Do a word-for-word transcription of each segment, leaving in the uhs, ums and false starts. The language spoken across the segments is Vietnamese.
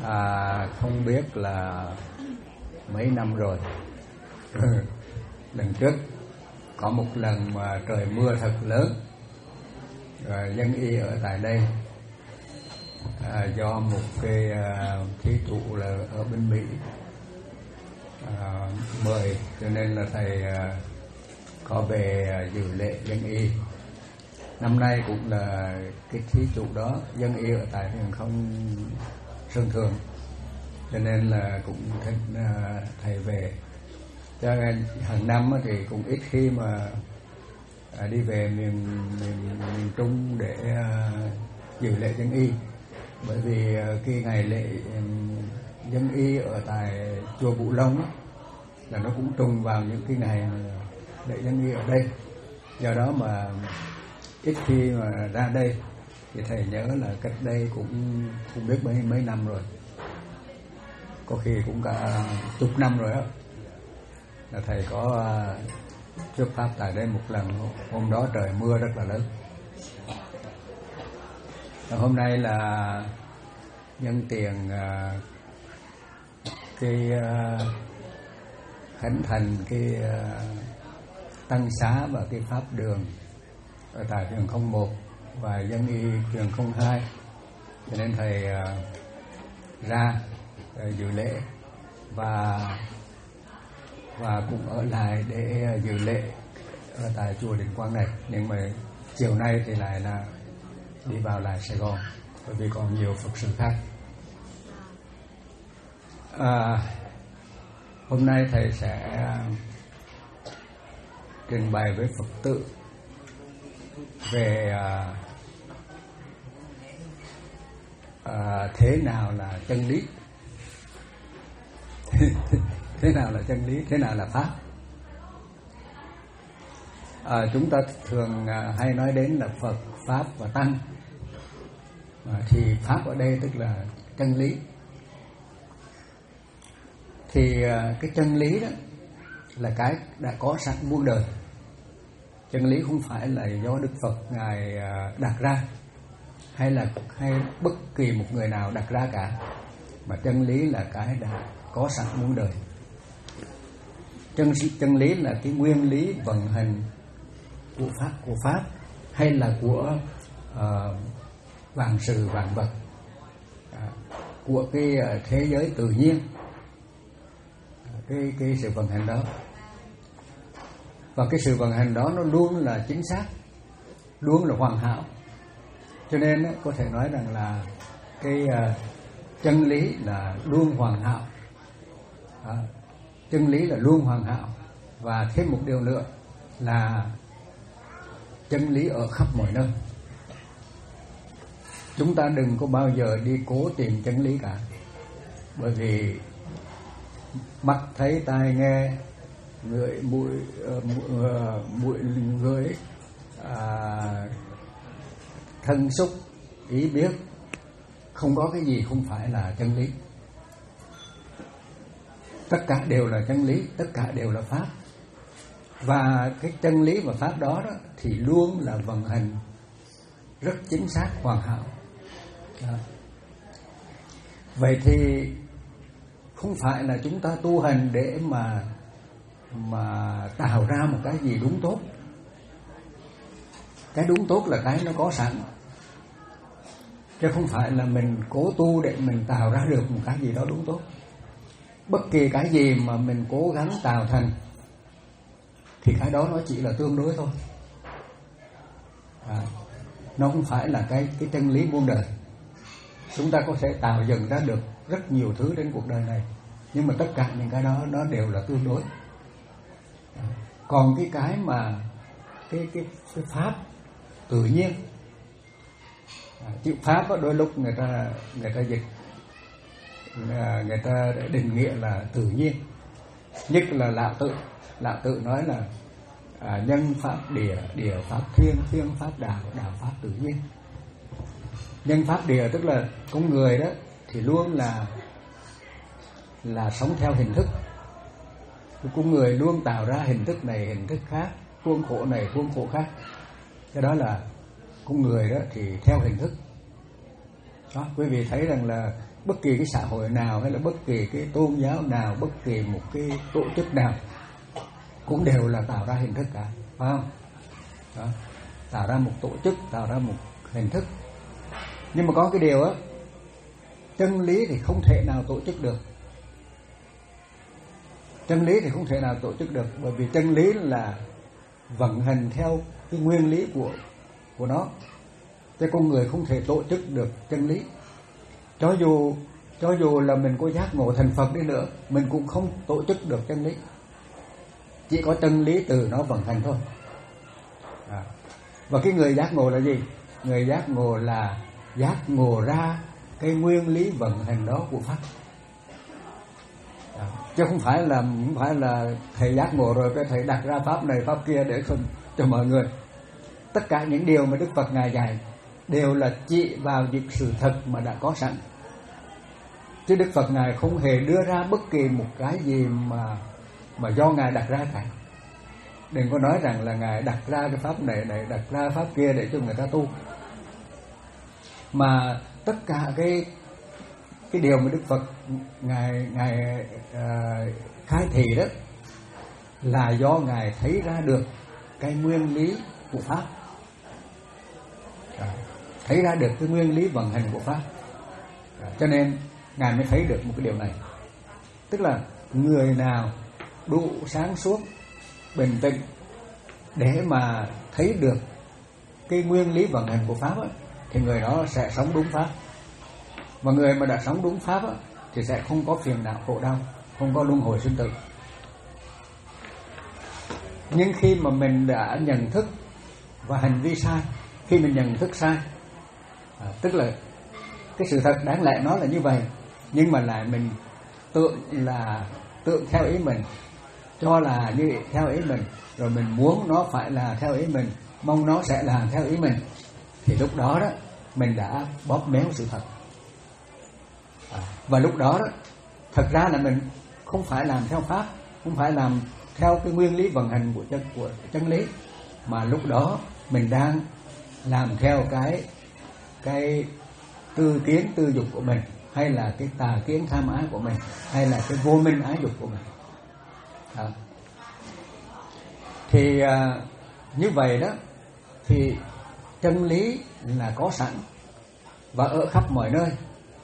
à, không biết là mấy năm rồi. Lần trước có một lần mà trời mưa thật lớn, rồi dân y ở tại đây à, do một cái à, thí chủ là ở bên Mỹ à, mời, cho nên là thầy à, có về à, dự lễ dân y. Năm nay cũng là cái thí chủ đó, dân y ở tại Huyền Không Sơn Thường, cho nên là cũng thích uh, thầy về. Cho nên hàng năm thì cũng ít khi mà uh, đi về miền, miền, miền Trung để uh, dự lễ dân y, bởi vì uh, cái ngày lễ um, dân y ở tại chùa Vũ Long á, là nó cũng trùng vào những cái ngày lễ dân y ở đây. Do đó mà ít khi mà ra đây, thì thầy nhớ là cách đây cũng không biết mấy mấy năm rồi, có khi cũng cả chục năm rồi đó, là thầy có uh, thuyết pháp tại đây một lần. Hôm đó trời mưa rất là lớn. Và hôm nay là nhân tiền uh, cái uh, khánh thành cái uh, tăng xá và cái pháp đường ở tại trường không một và dân y trường không hai, cho nên thầy uh, ra uh, dự lễ và và cũng ở lại để uh, dự lễ ở tại chùa Định Quang này. Nhưng mà chiều nay thì lại là đi vào lại Sài Gòn, bởi vì còn nhiều Phật sự khác. À, hôm nay thầy sẽ trình bày với Phật tử về à, à, thế nào là chân lý, thế nào là chân lý, thế nào là pháp. À, chúng ta thường à, hay nói đến là Phật, pháp và tăng, à, thì pháp ở đây tức là chân lý. Thì à, cái chân lý đó là cái đã có sẵn muôn đời. Chân lý không phải là do Đức Phật Ngài đặt ra, hay là hay bất kỳ một người nào đặt ra cả, mà chân lý là cái đã có sẵn muôn đời. Chân chân lý là cái nguyên lý vận hành của pháp của pháp hay là của uh, vạn sự vạn vật, uh, của cái uh, thế giới tự nhiên, uh, cái cái sự vận hành đó. Và cái sự vận hành đó nó luôn là chính xác, luôn là hoàn hảo. Cho nên có thể nói rằng là cái uh, chân lý là luôn hoàn hảo. À, chân lý là luôn hoàn hảo. Và thêm một điều nữa là chân lý ở khắp mọi nơi. Chúng ta đừng có bao giờ đi cố tìm chân lý cả, bởi vì mắt thấy, tai nghe, người mũi uh, mũi người uh, thân xúc, ý biết, không có cái gì không phải là chân lý. Tất cả đều là chân lý, tất cả đều là pháp. Và cái chân lý và pháp đó, đó thì luôn là vận hành rất chính xác, hoàn hảo. Đó. Vậy thì không phải là chúng ta tu hành để mà mà tạo ra một cái gì đúng tốt. Cái đúng tốt là cái nó có sẵn, chứ không phải là mình cố tu để mình tạo ra được một cái gì đó đúng tốt. Bất kỳ cái gì mà mình cố gắng tạo thành thì cái đó nó chỉ là tương đối thôi. À, nó không phải là cái cái chân lý muôn đời. Chúng ta có thể tạo dựng ra được rất nhiều thứ trên cuộc đời này, nhưng mà tất cả những cái đó nó đều là tương đối. À, còn cái cái mà cái cái, cái pháp tự nhiên, à, chữ pháp đó, đôi lúc người ta người ta dịch, người ta định nghĩa là tự nhiên. Nhất là Lão Tự, Lão Tự nói là à, nhân pháp địa, địa pháp thiên, thiên pháp đạo, đạo pháp tự nhiên. Nhân pháp địa tức là con người đó thì luôn là là sống theo hình thức. Con người luôn tạo ra hình thức này, hình thức khác, khuôn khổ này, khuôn khổ khác. Cái đó là con người đó thì theo hình thức. Đó, quý vị thấy rằng là bất kỳ cái xã hội nào hay là bất kỳ cái tôn giáo nào, bất kỳ một cái tổ chức nào cũng đều là tạo ra hình thức cả, phải không? Đó, tạo ra một tổ chức, tạo ra một hình thức. Nhưng mà có cái điều á, chân lý thì không thể nào tổ chức được. Chân lý thì không thể nào tổ chức được, bởi vì chân lý là vận hành theo cái nguyên lý của của nó. Cái con người không thể tổ chức được chân lý. Cho dù cho dù là mình có giác ngộ thành Phật đi nữa, mình cũng không tổ chức được chân lý. Chỉ có chân lý từ nó vận hành thôi. À. Và cái người giác ngộ là gì? Người giác ngộ là giác ngộ ra cái nguyên lý vận hành đó của Pháp. À. Chứ không phải là không phải là thầy giác ngộ rồi cái thầy đặt ra pháp này pháp kia để không cho mọi người. Tất cả những điều mà Đức Phật ngài dạy đều là chỉ vào những sự thật mà đã có sẵn. Chứ Đức Phật ngài không hề đưa ra bất kỳ một cái gì mà mà do ngài đặt ra cả. Đừng có nói rằng là ngài đặt ra cái pháp này này, đặt ra pháp kia để cho người ta tu. Mà tất cả cái cái điều mà Đức Phật ngài ngài uh, khai thị đó là do ngài thấy ra được cái nguyên lý của pháp. À, thấy ra được cái nguyên lý vận hành của pháp. À, cho nên ngài mới thấy được một cái điều này. Tức là người nào đủ sáng suốt, bình tĩnh để mà thấy được cái nguyên lý vận hành của pháp á, thì người đó sẽ sống đúng pháp. Và người mà đã sống đúng pháp á, thì sẽ không có phiền não khổ đau, không có luân hồi sinh tử. Nhưng khi mà mình đã nhận thức và hành vi sai, khi mình nhận thức sai, à, tức là cái sự thật đáng lẽ nó là như vậy, nhưng mà lại mình tưởng là tưởng theo ý mình, cho là như theo ý mình, rồi mình muốn nó phải là theo ý mình, mong nó sẽ làm theo ý mình, thì lúc đó đó mình đã bóp méo sự thật. À, và lúc đó đó thật ra là mình không phải làm theo pháp, không phải làm theo cái nguyên lý vận hành của chân của chân lý, mà lúc đó mình đang làm theo cái cái tư kiến tư dục của mình, hay là cái tà kiến tham ái của mình, hay là cái vô minh ái dục của mình. À. Thì à, như vậy đó thì chân lý là có sẵn và ở khắp mọi nơi,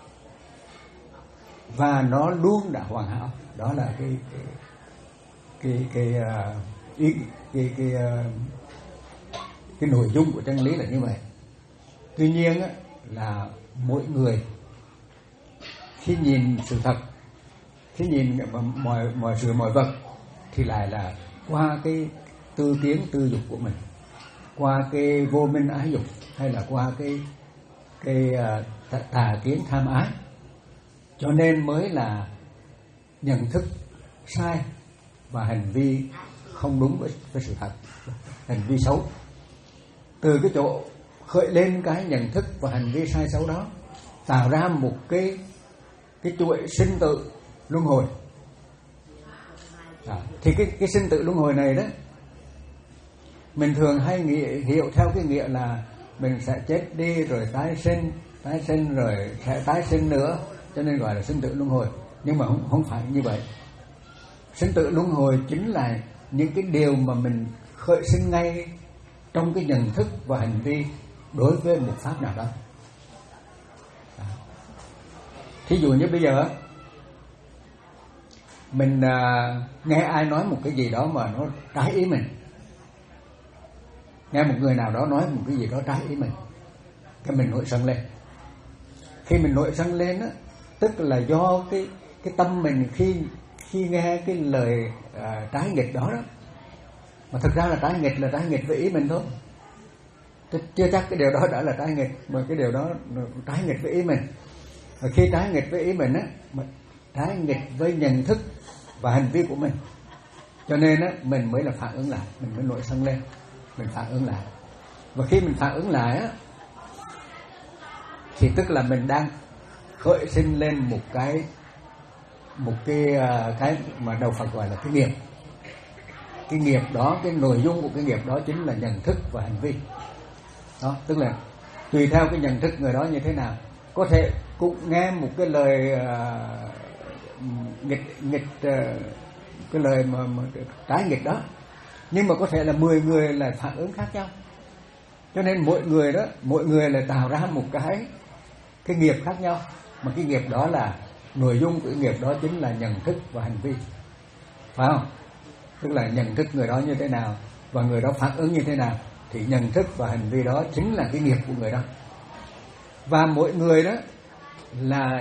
và nó luôn đã hoàn hảo. Đó là cái cái cái cái cái, cái, cái, cái, cái nội dung của chân lý là như vậy. Tuy nhiên á, là mỗi người khi nhìn sự thật, khi nhìn mọi mọi sự mọi vật thì lại là qua cái tư kiến tư dục của mình, qua cái vô minh ái dục, hay là qua cái cái uh, tà kiến tham ái, cho nên mới là nhận thức sai và hành vi không đúng với, với sự thật, hành vi xấu. Từ cái chỗ khởi lên cái nhận thức và hành vi sai xấu đó, tạo ra một cái cái chuỗi sinh tử luân hồi. À, thì cái cái sinh tử luân hồi này đó, mình thường hay nghĩ, hiểu theo cái nghĩa là mình sẽ chết đi rồi tái sinh, tái sinh rồi sẽ tái sinh nữa, cho nên gọi là sinh tử luân hồi. Nhưng mà không không phải như vậy. Sinh tử luân hồi chính là những cái điều mà mình khởi sinh ngay trong cái nhận thức và hành vi đối với một pháp nào đó. À. Thí dụ như bây giờ mình à, nghe ai nói một cái gì đó mà nó trái ý mình, nghe một người nào đó nói một cái gì đó trái ý mình, cái mình nổi sân lên. Khi mình nổi sân lên á, tức là do cái cái tâm mình khi khi nghe cái lời à, trái nghịch đó đó, mà thực ra là trái nghịch là trái nghịch với ý mình thôi. Chưa chắc cái điều đó đã là trái nghịch, mà cái điều đó trái nghịch với ý mình. Và khi trái nghịch với ý mình á, trái nghịch với nhận thức và hành vi của mình, cho nên á mình mới là phản ứng lại, mình mới nổi sân lên, mình phản ứng lại. Và khi mình phản ứng lại á, thì tức là mình đang khởi sinh lên một cái một cái cái mà đầu Phật gọi là cái nghiệp. Cái nghiệp đó, cái nội dung của cái nghiệp đó chính là nhận thức và hành vi. Đó, tức là tùy theo cái nhận thức người đó như thế nào, có thể cũng nghe một cái lời uh, nghịch nghịch uh, cái lời mà, mà trái nghịch đó, nhưng mà có thể là mười người là phản ứng khác nhau. Cho nên mỗi người đó, mỗi người là tạo ra một cái cái nghiệp khác nhau, mà cái nghiệp đó là nội dung của nghiệp đó chính là nhận thức và hành vi, phải không? Tức là nhận thức người đó như thế nào và người đó phản ứng như thế nào, thì nhận thức và hành vi đó chính là cái nghiệp của người đó. Và mỗi người đó là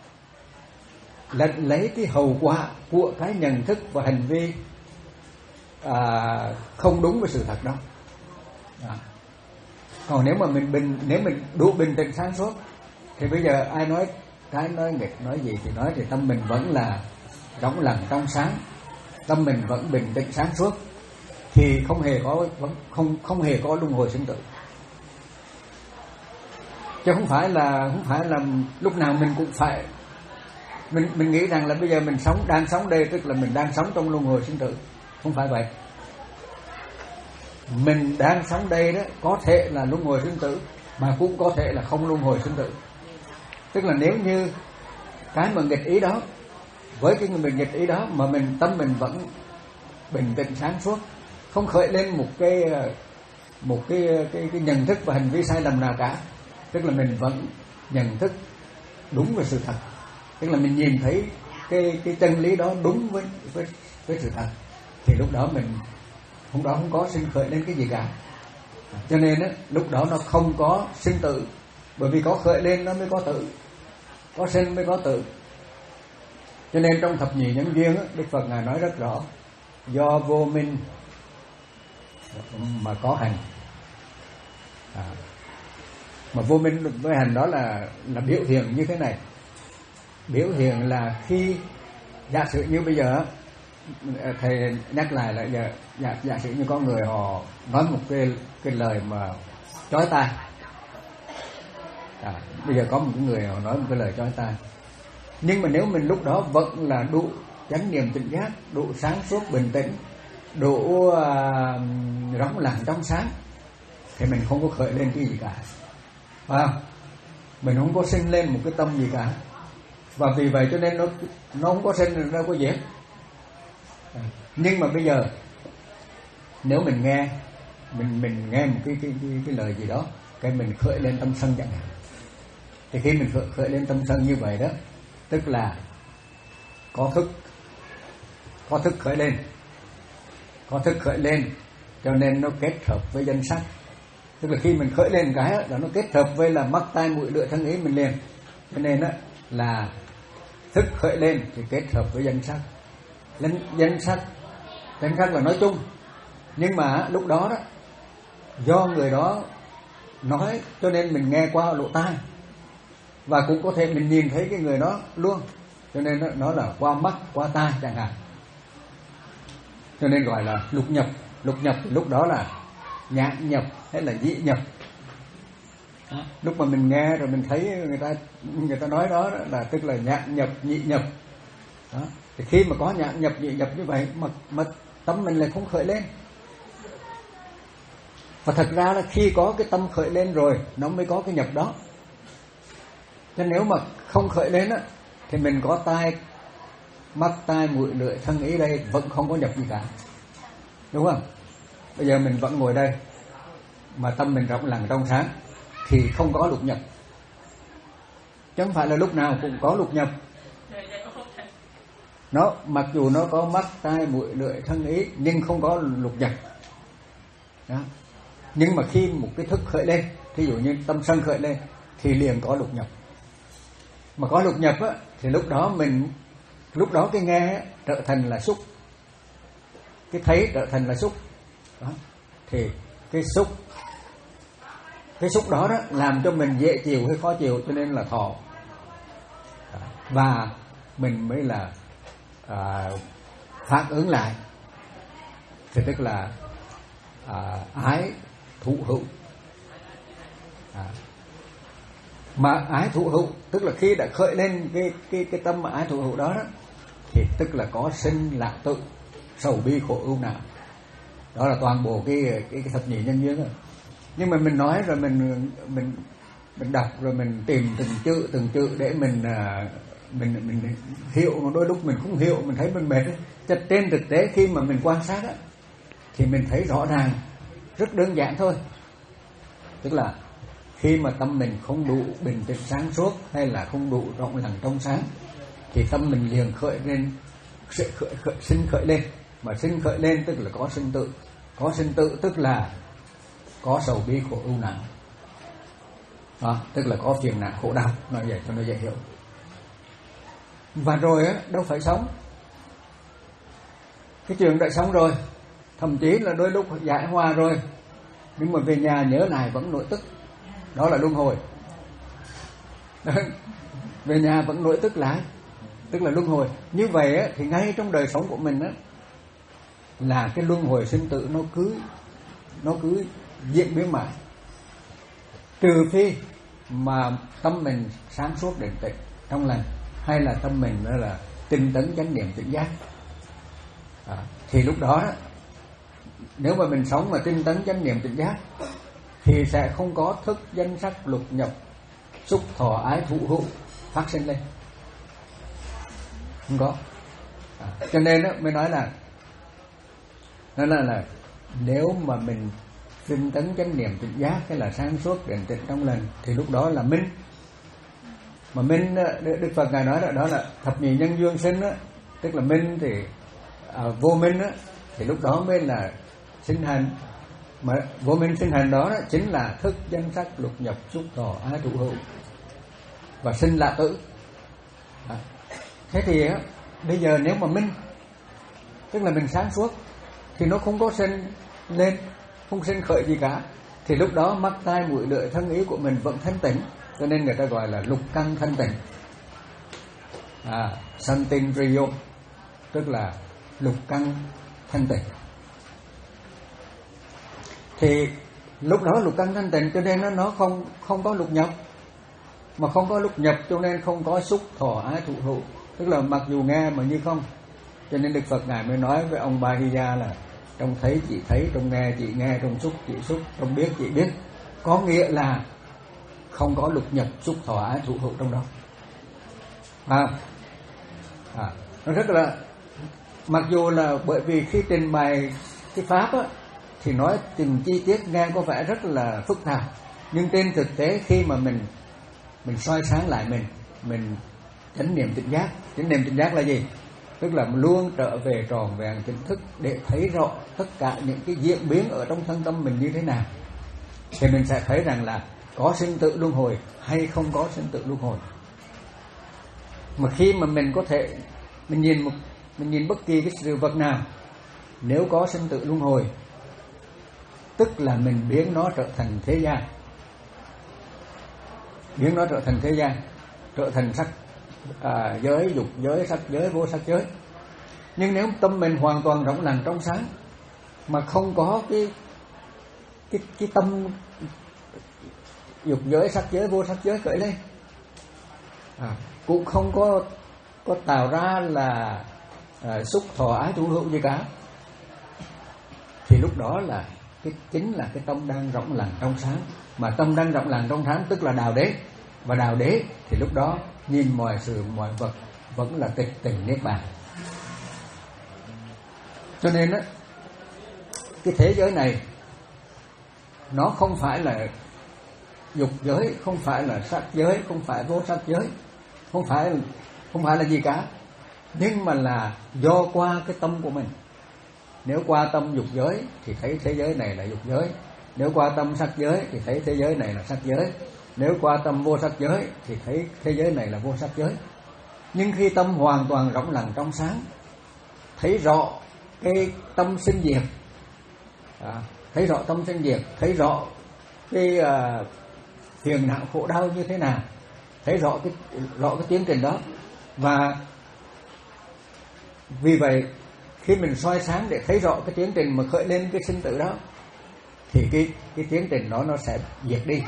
lãnh lấy cái hậu quả của cái nhận thức và hành vi à, không đúng với sự thật đó. À. Còn nếu mà mình bình, nếu mình đủ bình tĩnh sáng suốt, thì bây giờ ai nói trái nói nghịch nói gì thì nói, thì tâm mình vẫn là trong lành trong sáng, tâm mình vẫn bình tĩnh sáng suốt, thì không hề có không không hề có luân hồi sinh tử. Chứ không phải là không phải là lúc nào mình cũng phải mình mình nghĩ rằng là bây giờ mình sống đang sống đây tức là mình đang sống trong luân hồi sinh tử. Không phải vậy. Mình đang sống đây đó có thể là luân hồi sinh tử, mà cũng có thể là không luân hồi sinh tử. Tức là nếu như cái mà nghịch ý đó, với cái mình nghịch ý đó mà mình tâm mình vẫn bình tĩnh sáng suốt, không khởi lên một cái một cái cái, cái nhận thức và hành vi sai lầm nào cả, tức là mình vẫn nhận thức đúng với sự thật, tức là mình nhìn thấy cái cái chân lý đó đúng với với với sự thật, thì lúc đó mình lúc đó không có sinh khởi lên cái gì cả. Cho nên á, lúc đó nó không có sinh tử, bởi vì có khởi lên nó mới có tử, có sinh mới có tử. Cho nên trong thập nhị nhân duyên á, Đức Phật ngài nói rất rõ, do vô minh mà có hành. À, mà vô minh với hành đó là là biểu hiện như thế này. Biểu hiện là khi giả sử như bây giờ thầy nhắc lại là giờ giả, giả sử như có người họ nói một cái cái lời mà chói tai. À, bây giờ có một cái người họ nói một cái lời chói tai, nhưng mà nếu mình lúc đó vẫn là đủ chánh niệm tỉnh giác, đủ sáng suốt bình tĩnh, đủ uh, rỗng lặng trong sáng, thì mình không có khởi lên cái gì cả, phải không? Mình không có sinh lên một cái tâm gì cả, và vì vậy cho nên nó nó không có sinh, nó có diệt. À, nhưng mà bây giờ nếu mình nghe mình mình nghe một cái cái cái, cái lời gì đó, cái mình khởi lên tâm sân chẳng hạn, thì khi mình khởi, khởi lên tâm sân như vậy đó, tức là có thức có thức khởi lên có thức khởi lên cho nên nó kết hợp với danh sắc. Tức là khi mình khởi lên cái đó, là nó kết hợp với là mắt tai mũi lưỡi thân ý mình liền, cho nên đó là thức khởi lên thì kết hợp với danh sắc. Lên danh sắc danh sắc là nói chung, nhưng mà lúc đó đó do người đó nói cho nên mình nghe qua lỗ tai, và cũng có thể mình nhìn thấy cái người đó luôn, cho nên nó, nó là qua mắt qua tai chẳng hạn, cho nên gọi là lục nhập. Lục nhập thì lúc đó là nhãn nhập hay là nhị nhập. Đó. Lúc mà mình nghe rồi mình thấy người ta người ta nói đó, đó là tức là nhãn nhập nhị nhập. Đó. Thì khi mà có nhãn nhập nhị nhập như vậy mà, mà tâm mình lại không khởi lên. Và thật ra là khi có cái tâm khởi lên rồi nó mới có cái nhập đó. Nên nếu mà không khởi lên á, thì mình có tai, mắt, tai, mũi, lưỡi, thân ý đây vẫn không có nhập gì cả, đúng không? Bây giờ mình vẫn ngồi đây mà tâm mình rộng lặng trong sáng thì không có lục nhập, chứ không phải là lúc nào cũng có lục nhập. Nó mặc dù nó có mắt, tai, mũi, lưỡi, thân ý nhưng không có lục nhập. Đó. Nhưng mà khi một cái thức khởi lên, thí dụ như tâm sân khởi lên, thì liền có lục nhập. Mà có lục nhập á, thì lúc đó mình lúc đó cái nghe á, trở thành là xúc, cái thấy trở thành là xúc. Đó. Thì cái xúc cái xúc đó đó làm cho mình dễ chịu hay khó chịu, cho nên là thọ. Đó. Và mình mới là à, phản ứng lại, thì tức là à, ái thụ hữu. À. Mà ái thụ hữu tức là khi đã khởi lên cái cái cái tâm mà ái thụ hữu đó, đó thì tức là có sinh lạc tự, sầu bi khổ ưu não. Đó là toàn bộ cái cái, cái thập nhị nhân duyên rồi. Nhưng mà mình nói rồi mình mình mình đọc rồi mình tìm từng chữ từng chữ để mình à, mình mình hiểu, mà đôi lúc mình không hiểu, mình thấy mình mệt. Cho trên thực tế khi mà mình quan sát á, thì mình thấy rõ ràng, rất đơn giản thôi. Tức là khi mà tâm mình không đủ bình tĩnh sáng suốt hay là không đủ rộng lặng trong sáng, thì tâm mình liền khởi lên, sẽ khởi, khởi, sinh khởi lên. Mà sinh khởi lên tức là có sinh tự. Có sinh tự tức là có sầu bi khổ ưu não. Đó, tức là có phiền não khổ đau. Nói vậy cho nó dễ hiểu. Và rồi á, đâu phải sống. Cái chuyện đã sống rồi, thậm chí là đôi lúc giải hòa rồi, nhưng mà về nhà nhớ lại vẫn nổi tức. Đó là luân hồi. Đó, về nhà vẫn nổi tức lại, tức là luân hồi. Như vậy á, thì ngay trong đời sống của mình á, là cái luân hồi sinh tử nó cứ nó cứ diễn biến mãi. Trừ phi mà tâm mình sáng suốt định tĩnh trong lành, hay là tâm mình đó là tinh tấn chánh niệm tỉnh giác, à, thì lúc đó nếu mà mình sống mà tinh tấn chánh niệm tỉnh giác thì sẽ không có thức danh sắc lục nhập xúc thọ ái thụ hữu phát sinh lên, không có. À, cho nên đó, mới nói là nói là, là nếu mà mình tinh tấn chánh niệm tỉnh giác hay là sáng suốt định tĩnh trong lành thì lúc đó là minh. Mà minh, Đức Phật ngài nói đó, đó là thập nhị nhân duyên sinh đó, tức là minh thì à, vô minh đó, thì lúc đó mới là sinh hành. Mà vô minh sinh hành đó, đó chính là thức danh sắc lục nhập xúc thọ ái thụ hữu, và sinh là tử. À, thế thì á, bây giờ nếu mà minh tức là mình sáng suốt thì nó không có sinh lên, không sinh khởi gì cả, thì lúc đó mắt tai mũi lưỡi thân ý của mình vẫn thanh tịnh. Cho nên người ta gọi là lục căn thanh tịnh, à, santin riyo, tức là lục căn thanh tịnh. Thì lúc đó lục căn thanh tịnh, cho nên nó nó không không có lục nhập, mà không có lục nhập cho nên không có xúc thọ ái thụ hữu, tức là mặc dù nghe mà như không. Cho nên Đức Phật ngài mới nói với ông Bahiya là trong thấy chỉ thấy, trong nghe chỉ nghe, trong xúc chỉ xúc, trong biết chỉ biết, có nghĩa là không có lục nhập xúc thọ ái thụ hữu trong đó. À, à, nó rất là, mặc dù là bởi vì khi trình bày cái pháp á, thì nói từng chi tiết nghe có vẻ rất là phức tạp, nhưng trên thực tế khi mà mình mình soi sáng lại mình, mình chánh niệm tỉnh giác. Chánh niệm tỉnh giác là gì? Tức là luôn trở về tròn vẹn tỉnh thức để thấy rõ tất cả những cái diễn biến ở trong thân tâm mình như thế nào, thì mình sẽ thấy rằng là có sinh tử luân hồi hay không có sinh tử luân hồi. Mà khi mà mình có thể mình nhìn một mình nhìn bất kỳ cái sự vật nào, nếu có sinh tử luân hồi tức là mình biến nó trở thành thế gian, biến nó trở thành thế gian, trở thành sắc à, giới, dục giới, sắc giới, vô sắc giới. Nhưng nếu tâm mình hoàn toàn rộng lặng trong sáng, mà không có cái cái cái tâm dục giới, sắc giới, vô sắc giới khởi lên, à, cũng không có có tạo ra là à, xúc thọ ái thụ hữu gì cả, thì lúc đó là cái chính là cái tâm đang rộng lặng trong sáng. Mà tâm đang rộng lặng trong sáng tức là đạo đế, và đạo đế thì lúc đó nhìn mọi sự mọi vật vẫn là tịch tỉnh niết bàn. Cho nên á, cái thế giới này nó không phải là dục giới, không phải là sắc giới, không phải vô sắc giới, không phải không phải là gì cả, nhưng mà là do qua cái tâm của mình. Nếu qua tâm dục giới thì thấy thế giới này là dục giới, nếu qua tâm sắc giới thì thấy thế giới này là sắc giới, nếu qua tâm vô sắc giới thì thấy thế giới này là vô sắc giới. Nhưng khi tâm hoàn toàn rộng lặng trong sáng, thấy rõ cái tâm sinh diệt, à, thấy rõ tâm sinh diệt, thấy rõ cái uh, phiền não khổ đau như thế nào, thấy rõ cái rõ cái tiến trình đó. Và vì vậy khi mình soi sáng để thấy rõ cái tiến trình mà khởi lên cái sinh tử đó, thì cái cái tiến trình đó nó sẽ diệt đi.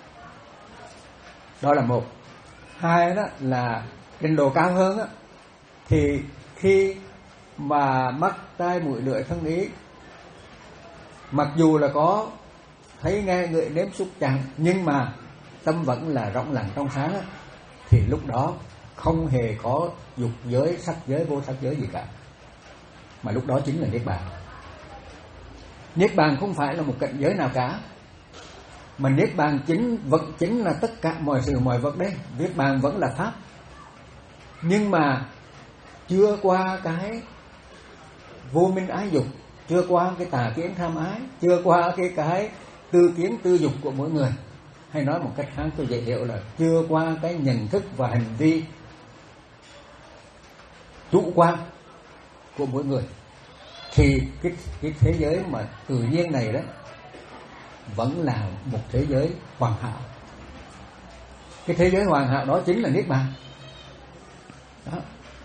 Đó là một. Hai đó là trình độ cao hơn đó, thì khi mà mắt tai mũi lưỡi thân ý, mặc dù là có thấy nghe ngửi nếm xúc chạm, nhưng mà tâm vẫn là rộng lặng trong sáng á, thì lúc đó không hề có dục giới, sắc giới, vô sắc giới gì cả, mà lúc đó chính là niết bàn. Niết bàn không phải là một cảnh giới nào cả, mà niết bàn chính vật chính là tất cả mọi sự mọi vật đấy. Niết bàn vẫn là pháp, nhưng mà chưa qua cái vô minh ái dục, chưa qua cái tà kiến tham ái, chưa qua cái cái tư kiến tư dục của mỗi người, hay nói một cách khác cho dễ hiểu là chưa qua cái nhận thức và hành vi chủ quan của mỗi người, thì cái cái thế giới mà tự nhiên này đó vẫn là một thế giới hoàn hảo. Cái thế giới hoàn hảo đó chính là niết bàn đó.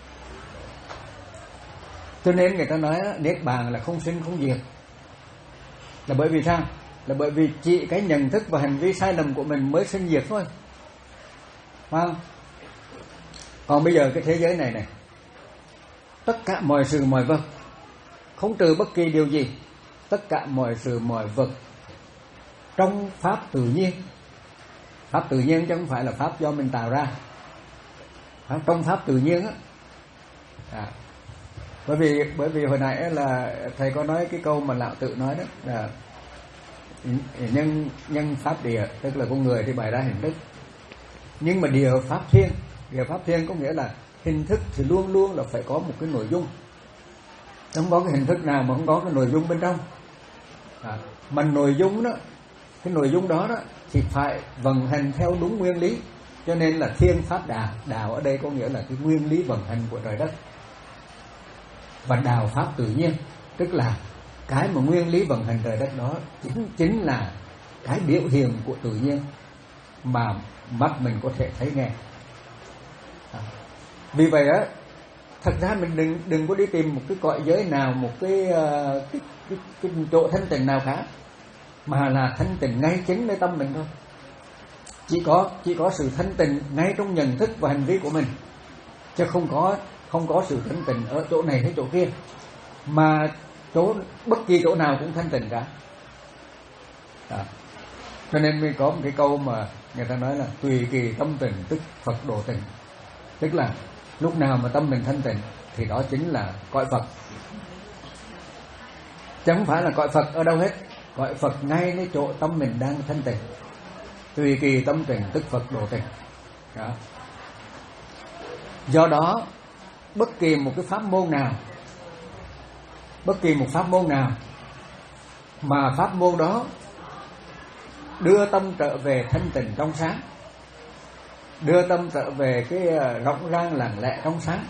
Cho nên người ta nói đó, niết bàn là không sinh không diệt, là bởi vì sao? Là bởi vì chỉ cái nhận thức và hành vi sai lầm của mình mới sinh diệt thôi, phải không? Còn bây giờ cái thế giới này này, tất cả mọi sự mọi vật, không trừ bất kỳ điều gì, tất cả mọi sự mọi vật trong pháp tự nhiên. Pháp tự nhiên chứ không phải là pháp do mình tạo ra. Trong pháp tự nhiên á, à, bởi vì bởi vì hồi nãy là thầy có nói cái câu mà Lão Tử nói đó là nhân nhân pháp địa, tức là con người thì bày ra hình thức, nhưng mà địa pháp thiên, địa pháp thiên có nghĩa là hình thức thì luôn luôn là phải có một cái nội dung, không có cái hình thức nào mà không có cái nội dung bên trong. À, mà nội dung đó, cái nội dung đó đó thì phải vận hành theo đúng nguyên lý, cho nên là thiên pháp đạo. Đạo ở đây có nghĩa là cái nguyên lý vận hành của trời đất, và đạo pháp tự nhiên tức là cái mà nguyên lý vận hành trời đất đó chính chính là cái biểu hiện của tự nhiên mà mắt mình có thể thấy nghe. À, vì vậy á, thật ra mình đừng đừng có đi tìm một cái cõi giới nào, một cái uh, cái, cái, cái chỗ thanh tịnh nào khác, mà là thanh tịnh ngay chính nơi tâm mình thôi. Chỉ có chỉ có sự thanh tịnh ngay trong nhận thức và hành vi của mình, chứ không có không có sự thanh tịnh ở chỗ này hay chỗ kia, mà chỗ bất kỳ chỗ nào cũng thanh tịnh cả. À, cho nên mới có một cái câu mà người ta nói là tùy kỳ tâm tịnh tức Phật độ tịnh, tức là lúc nào mà tâm mình thanh tịnh thì đó chính là cõi Phật, chứ không phải là cõi Phật ở đâu hết. Cõi Phật ngayในchỗ tâm mình đang thanh tịnh. Tùy kỳ tâm tịnh tức Phật độ tịnh đó. Do đó bất kỳ một cái pháp môn nào, bất kỳ một pháp môn nào mà pháp môn đó đưa tâm trở về thanh tịnh trong sáng, đưa tâm trở về cái rộng rang lặng lẽ trong sáng,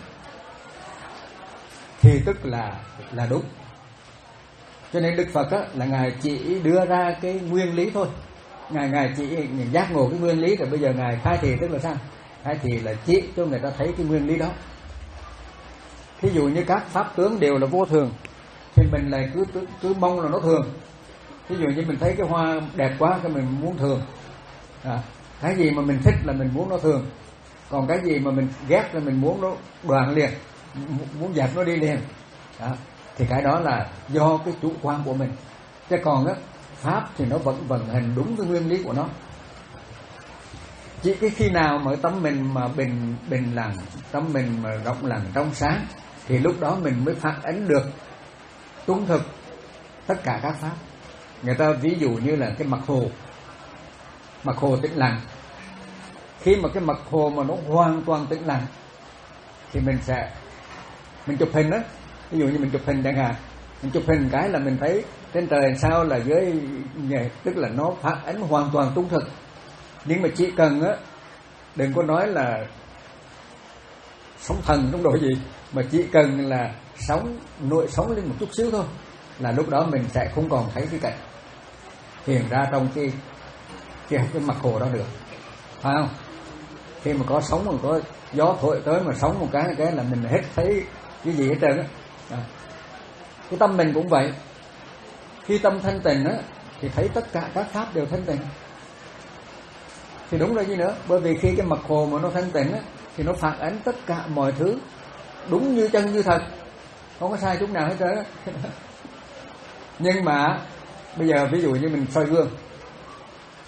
thì tức là là đúng. Cho nên Đức Phật á, là Ngài chỉ đưa ra cái nguyên lý thôi. Ngài Ngài chỉ giác ngộ cái nguyên lý, rồi bây giờ Ngài khai thị, tức là sao? Khai thị là chỉ cho người ta thấy cái nguyên lý đó. Thí dụ như các pháp tướng đều là vô thường, thì mình lại cứ, cứ, cứ mong là nó thường. Thí dụ như mình thấy cái hoa đẹp quá, cái mình muốn thường. À, cái gì mà mình thích là mình muốn nó thường, còn cái gì mà mình ghét là mình muốn nó đoạn liền, muốn dẹp nó đi liền. Đó. Thì cái đó là do cái chủ quan của mình. Chứ còn á, pháp thì nó vẫn vận hành đúng với nguyên lý của nó. Chỉ cái khi nào mà tâm mình mà bình bình lặng, tâm mình mà rộng lặng trong sáng, thì lúc đó mình mới phản ánh được trung thực tất cả các pháp. Người ta ví dụ như là cái mặt hồ, mặt hồ tĩnh lặng. Khi mà cái mặt hồ mà nó hoàn toàn tĩnh lặng thì mình sẽ mình chụp hình đó. Ví dụ như mình chụp hình chẳng hạn, mình chụp hình cái là mình thấy trên trời sao là dưới, tức là nó phản ánh hoàn toàn trung thực. Nhưng mà chỉ cần á, đừng có nói là sóng thần trong độ gì, mà chỉ cần là sóng nội sóng lên một chút xíu thôi, là lúc đó mình sẽ không còn thấy cái cảnh hiện ra trong cái cái, cái mặt hồ đó được, phải không? Khi mà có sóng, mà có gió thổi tới mà sóng một cái cái là mình hết thấy cái gì hết trơn á. À, cái tâm mình cũng vậy. Khi tâm thanh tịnh á, thì thấy tất cả các pháp đều thanh tịnh. Thì đúng rồi gì nữa, bởi vì khi cái mặt hồ mà nó thanh tịnh á, thì nó phản ánh tất cả mọi thứ đúng như chân như thật, không có sai chút nào hết trơn á. Nhưng mà bây giờ ví dụ như mình soi gương,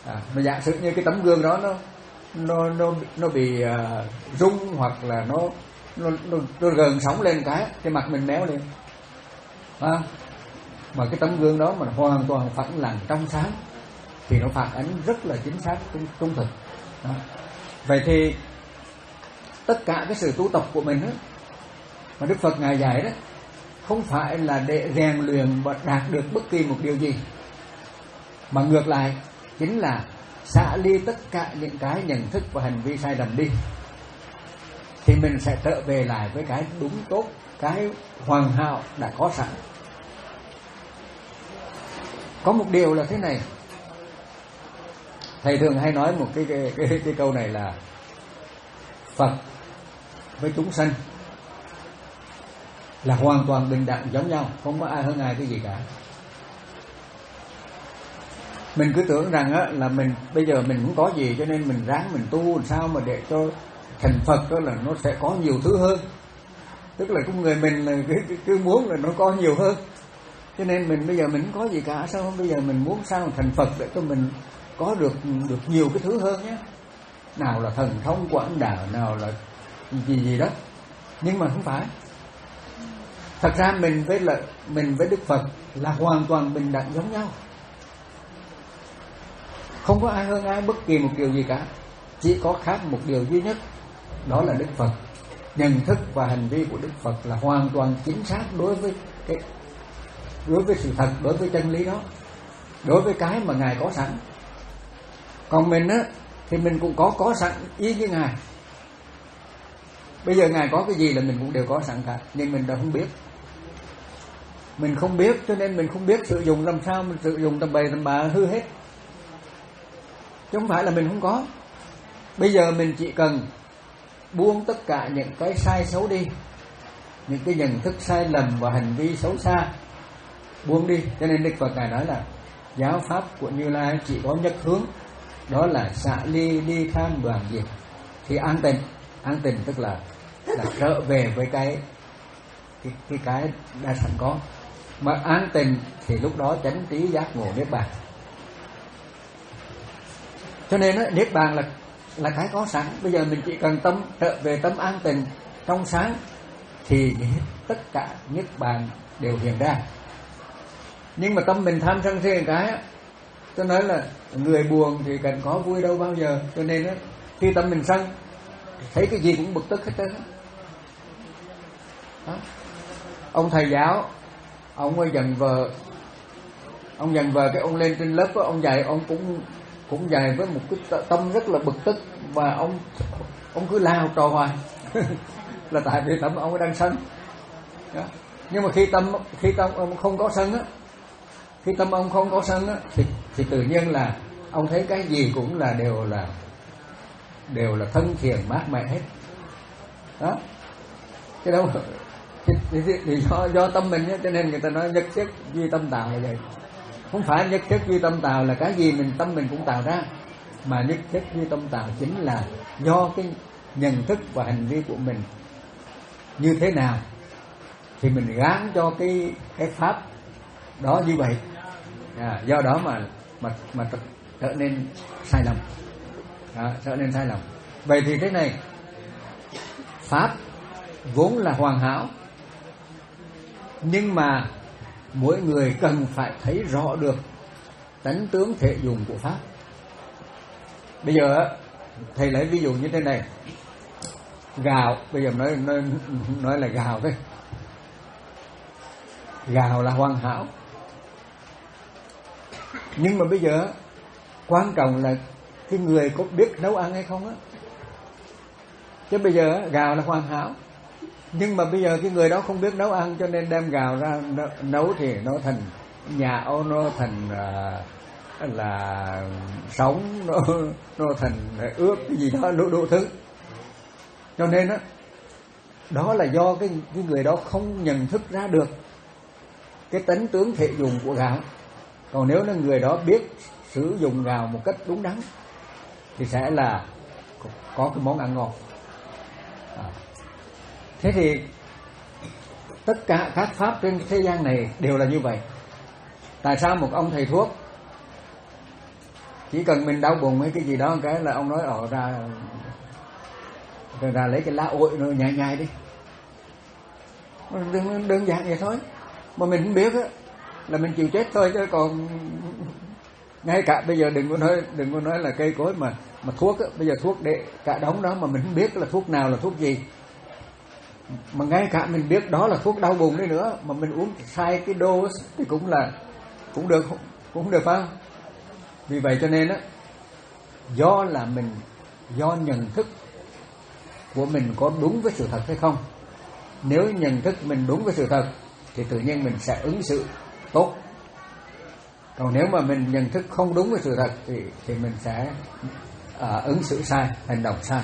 À, mà giả sử như cái tấm gương đó nó nó nó nó bị uh, rung hoặc là nó nó nó, nó gần sóng lên cái cái mặt mình méo lên, à, mà cái tấm gương đó mà hoàn toàn phẳng lặng trong sáng thì nó phản ánh rất là chính xác, trung, trung thực. Đó. Vậy thì tất cả cái sự tu tập của mình đó, mà Đức Phật Ngài dạy đó, không phải là để rèn luyện và đạt được bất kỳ một điều gì, mà ngược lại chính là xả ly tất cả những cái nhận thức và hành vi sai lầm đi, thì mình sẽ trở về lại với cái đúng tốt, cái hoàn hảo đã có sẵn. Có một điều là thế này, thầy thường hay nói một cái cái, cái, cái câu này là Phật với chúng sanh là hoàn toàn bình đẳng giống nhau, không có ai hơn ai cái gì cả. Mình cứ tưởng rằng á, là mình bây giờ mình không có gì cho nên mình ráng mình tu làm sao mà để cho thành Phật đó là nó sẽ có nhiều thứ hơn. Tức là con người mình là cứ, cứ muốn là nó có nhiều hơn, cho nên mình bây giờ mình không có gì cả, sao không bây giờ mình muốn sao thành Phật để cho mình có được được nhiều cái thứ hơn nhé, nào là thần thông quảng đạo, nào là gì gì đó. Nhưng mà không phải. Thật ra mình với là mình với Đức Phật là hoàn toàn bình đẳng giống nhau, không có ai hơn ai bất kỳ một điều gì cả. Chỉ có khác một điều duy nhất, đó là Đức Phật nhận thức và hành vi của Đức Phật là hoàn toàn chính xác đối với cái đối với sự thật, đối với chân lý đó, đối với cái mà Ngài có sẵn. Còn mình á thì mình cũng có có sẵn y như Ngài. Bây giờ Ngài có cái gì là mình cũng đều có sẵn cả, nhưng mình đã không biết. Mình không biết cho nên mình không biết sử dụng làm sao, mình sử dụng tầm bậy tầm bạ hư hết. Chứ không phải là mình không có. Bây giờ mình chỉ cần buông tất cả những cái sai xấu đi, những cái nhận thức sai lầm và hành vi xấu xa, buông đi. Cho nên Đức Phật Ngài nói là giáo pháp của Như Lai chỉ có nhất hướng, đó là xả ly ly tham đoàn diệt. Thì an tịnh, an tịnh tức là là trở về với cái cái cái cái đã sẵn có. Mà an tịnh thì lúc đó chánh trí giác ngộ niết bàn. Cho nên đó, niết bàn là là cái có sẵn. Bây giờ mình chỉ cần tâm trở về tâm an tịnh trong sáng thì tất cả niết bàn đều hiện ra. Nhưng mà tâm mình tham sân si cái á, tôi nói là người buồn thì cần có vui đâu bao giờ. Cho nên á, khi tâm mình sân thấy cái gì cũng bực tức hết trơn á. Ông thầy giáo, ông ấy dần vờ, ông dần vờ cái ông lên trên lớp đó, ông dạy, ông cũng cũng dạy với một cái tâm rất là bực tức, và ông ông cứ lao trò hoài là tại vì tâm ông ấy đang sân. Đó. Nhưng mà khi tâm khi tâm ông không có sân á, khi tâm ông không có sân á, thì thì tự nhiên là ông thấy cái gì cũng là đều là đều là thân thiện mát mẻ hết. Đó. Cái đâu thì, thì, thì do, do tâm mình á, cho nên người ta nói nhất thiết duy tâm tạo là vậy. Không phải nhất thiết duy tâm tạo là cái gì mình tâm mình cũng tạo ra, mà nhất thiết duy tâm tạo chính là do cái nhận thức và hành vi của mình như thế nào thì mình gán cho cái cái pháp đó như vậy. À, do đó mà mà mà trở nên sai lầm, à, trở nên sai lầm. Vậy thì thế này, pháp vốn là hoàn hảo, nhưng mà mỗi người cần phải thấy rõ được tánh tướng thể dùng của pháp. Bây giờ thầy lấy ví dụ như thế này, gạo, bây giờ nói nói nói là gạo thôi. Gạo là hoàn hảo, nhưng mà bây giờ quan trọng là cái người có biết nấu ăn hay không á. Chứ bây giờ gạo là hoàn hảo, nhưng mà bây giờ cái người đó không biết nấu ăn, cho nên đem gạo ra nấu thì nó thành nhão, nó thành uh, là sống, nó nó thành ướp cái gì đó đủ đủ thứ. Cho nên đó, đó là do cái cái người đó không nhận thức ra được cái tánh tướng thể dùng của gạo. Còn nếu là người đó biết sử dụng gạo một cách đúng đắn thì sẽ là có cái món ăn ngon. À. Thế thì tất cả các pháp trên thế gian này đều là như vậy. Tại sao một ông thầy thuốc Chỉ cần mình đau bụng hay cái gì đó cái là ông nói ở ra ra lấy cái lá ổi nó nhai nhai đi. Đơn, đơn giản vậy thôi. Mà mình không biết á là mình chịu chết thôi, chứ còn ngay cả bây giờ đừng có nói đừng có nói là cây cối mà mà thuốc á, bây giờ thuốc để cả đống đó mà mình không biết là thuốc nào là thuốc gì. Mà ngay cả mình biết đó là thuốc đau bụng đi nữa mà mình uống sai cái dose thì cũng là cũng được cũng được phải không? Vì vậy cho nên á, do là mình do nhận thức của mình có đúng với sự thật hay không. Nếu nhận thức mình đúng với sự thật thì tự nhiên mình sẽ ứng xử tốt. Còn nếu mà mình nhận thức không đúng với sự thật thì thì mình sẽ uh, ứng xử sai, hành động sai.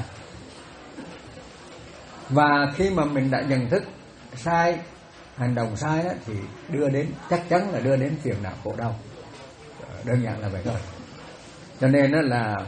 Và khi mà mình đã nhận thức sai, hành động sai đó, thì đưa đến chắc chắn là đưa đến phiền não khổ đau. Đơn giản là vậy thôi. Cho nên đó là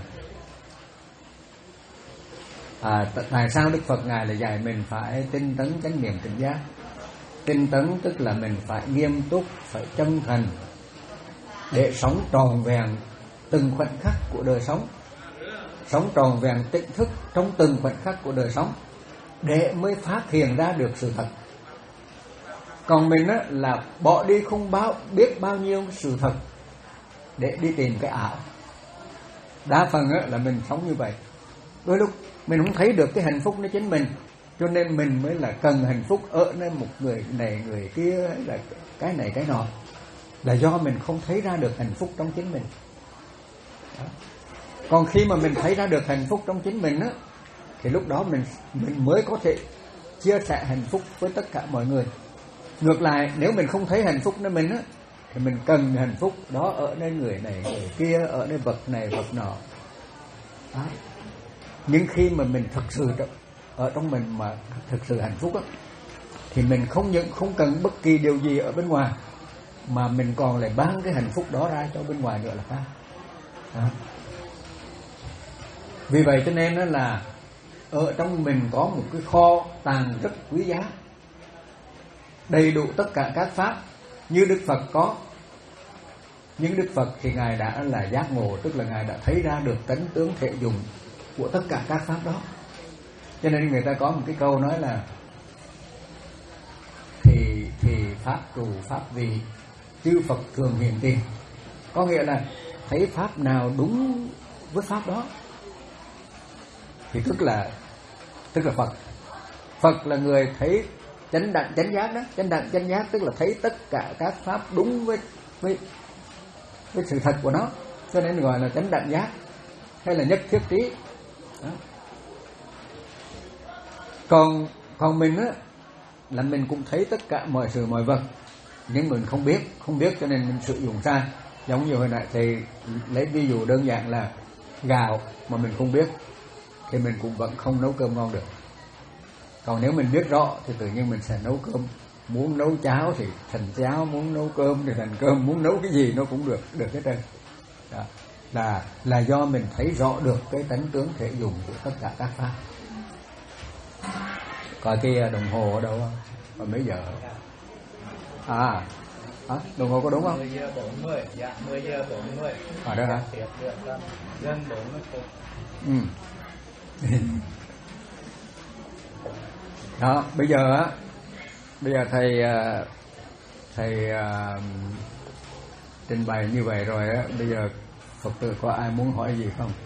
à, tại sao Đức Phật Ngài lại dạy mình phải tinh tấn chánh niệm tỉnh giác. Tinh tấn tức là mình phải nghiêm túc, phải chân thành để sống tròn vẹn từng khoảnh khắc của đời sống, sống tròn vẹn tỉnh thức trong từng khoảnh khắc của đời sống để mới phát hiện ra được sự thật. Còn mình á, là bỏ đi không bao biết bao nhiêu sự thật để đi tìm cái ảo. Đa phần á, là mình sống như vậy. Đôi lúc mình không thấy được cái hạnh phúc nó chính mình, cho nên mình mới là cần hạnh phúc ở nơi một người này người kia, hay là cái này cái nọ, là do mình không thấy ra được hạnh phúc trong chính mình. Đó. Còn khi mà mình thấy ra được hạnh phúc trong chính mình á, thì lúc đó mình mình mới có thể chia sẻ hạnh phúc với tất cả mọi người. Ngược lại, nếu mình không thấy hạnh phúc nơi mình á, thì mình cần hạnh phúc đó ở nơi người này người kia, ở nơi vật này vật nọ. Đó. Nhưng khi mà mình thực sự ở trong mình mà thực sự hạnh phúc á, thì mình không những không cần bất kỳ điều gì ở bên ngoài, mà mình còn lại ban cái hạnh phúc đó ra cho bên ngoài nữa là sao? Đó. Vì vậy cho nên đó là ở trong mình có một cái kho tàng rất quý giá, đầy đủ tất cả các pháp như Đức Phật có. Nhưng Đức Phật thì Ngài đã là giác ngộ, tức là Ngài đã thấy ra được tánh tướng thể dụng của tất cả các pháp đó. Cho nên người ta có một cái câu nói là thì thì pháp trù pháp vị, chư Phật thường hiện tiền. Có nghĩa là thấy pháp nào đúng với pháp đó thì tức là tức là Phật. Phật là người thấy chánh đẳng chánh giác đó. Chánh đẳng chánh giác tức là thấy tất cả các pháp đúng với với với sự thật của nó, cho nên gọi là chánh đẳng giác hay là nhất thiết trí. Đó. Còn còn mình á, là mình cũng thấy tất cả mọi sự mọi vật, nhưng mình không biết, không biết cho nên mình sử dụng sai. Giống như hồi nãy thầy lấy ví dụ đơn giản là gạo mà mình không biết thì mình cũng vẫn không nấu cơm ngon được. Còn nếu mình biết rõ thì tự nhiên mình sẽ nấu cơm. Muốn nấu cháo thì thành cháo, muốn nấu cơm thì thành cơm, muốn nấu cái gì nó cũng được, được hết trơn. Đó. Là là do mình thấy rõ được cái tánh tướng thể dụng của tất cả các pháp. Coi cái đồng hồ ở đâu không? Còn mấy giờ? À, à đồng hồ có đúng không? mười giờ bốn mươi, dạ mười giờ bốn mươi. Ở đó hả? Gần bốn mươi phút. Ừ. Đó, bây giờ á, bây giờ thầy thầy uh, trình bày như vậy rồi á, bây giờ Phật tử có ai muốn hỏi gì không?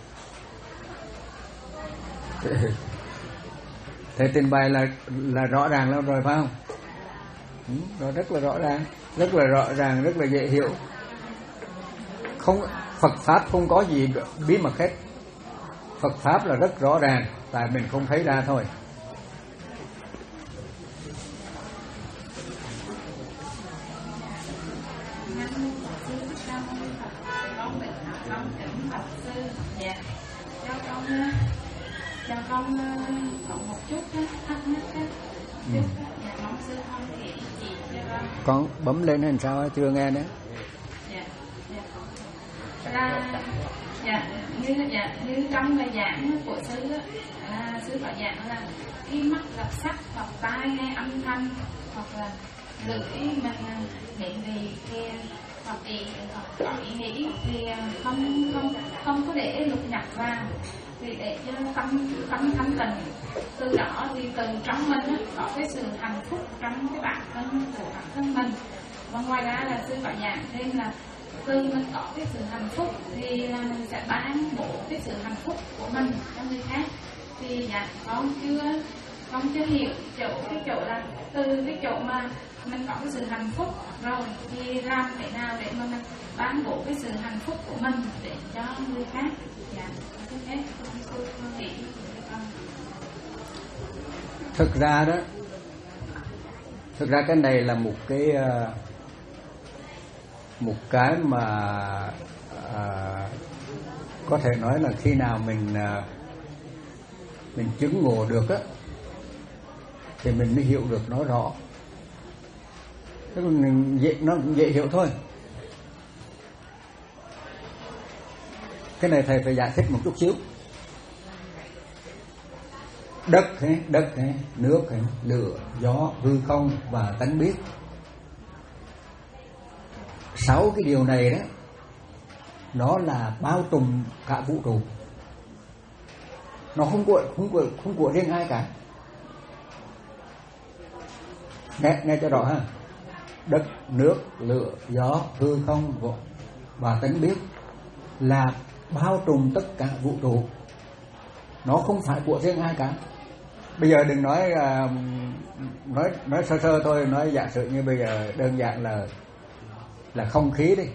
Thầy trình bày là là rõ ràng lắm rồi phải không? Ừ, nó rất là rõ ràng, rất là rõ ràng, rất là dễ hiểu. Không, Phật pháp không có gì bí mật hết. Phật pháp là rất rõ ràng, tại mình không thấy ra thôi. Cho con có một chút thắc mắc á. Ừ. Dạ, mong sư không thể chỉ cho con. Con bấm lên hay sao chưa nghe nữa? Dạ, dạ. Là dạ như dạ như trong bài giảng của sư á, là sư có giảng là khi mắt gặp sắc hoặc tai nghe âm thanh hoặc là lưỡi mình đến về kia hoặc ý có ý nghĩ thì không không không có để lục nhập vào, thì để cho tâm tâm thanh tịnh, từ đó thì từ trong mình có cái sự hạnh phúc trong cái bản thân của bản thân mình. Và ngoài ra là sư có giảng thêm là từ mình có cái sự hạnh phúc thì là mình sẽ ban bố cái sự hạnh phúc của mình cho người khác. Thì dạ con chưa con chưa hiểu chỗ cái chỗ là từ cái chỗ mà mình có cái sự hạnh phúc rồi thì làm thế nào để mà mình ban bố cái sự hạnh phúc của mình để cho người khác. Dạ thế con nghĩ con. Thực ra đó, thực ra cái này là một cái một cái mà à, có thể nói là khi nào mình à, mình chứng ngộ được á thì mình mới hiểu được nó rõ. Tức là mình dễ, nó cũng dễ hiểu thôi. Cái này thầy phải giải thích một chút xíu. Đất hay, đất hay, nước hay, lửa, gió, hư không và tánh biết. Sáu cái điều này đó, nó là bao trùm cả vũ trụ. Nó không của không của không của riêng ai cả. Nghe nghe cho rõ ha. Đất, nước, lửa, gió, hư không và tánh biết là bao trùm tất cả vũ trụ. Nó không phải của riêng ai cả. Bây giờ đừng nói uh, nói nói sơ sơ thôi, nói giả sử như bây giờ đơn giản là là không khí đi.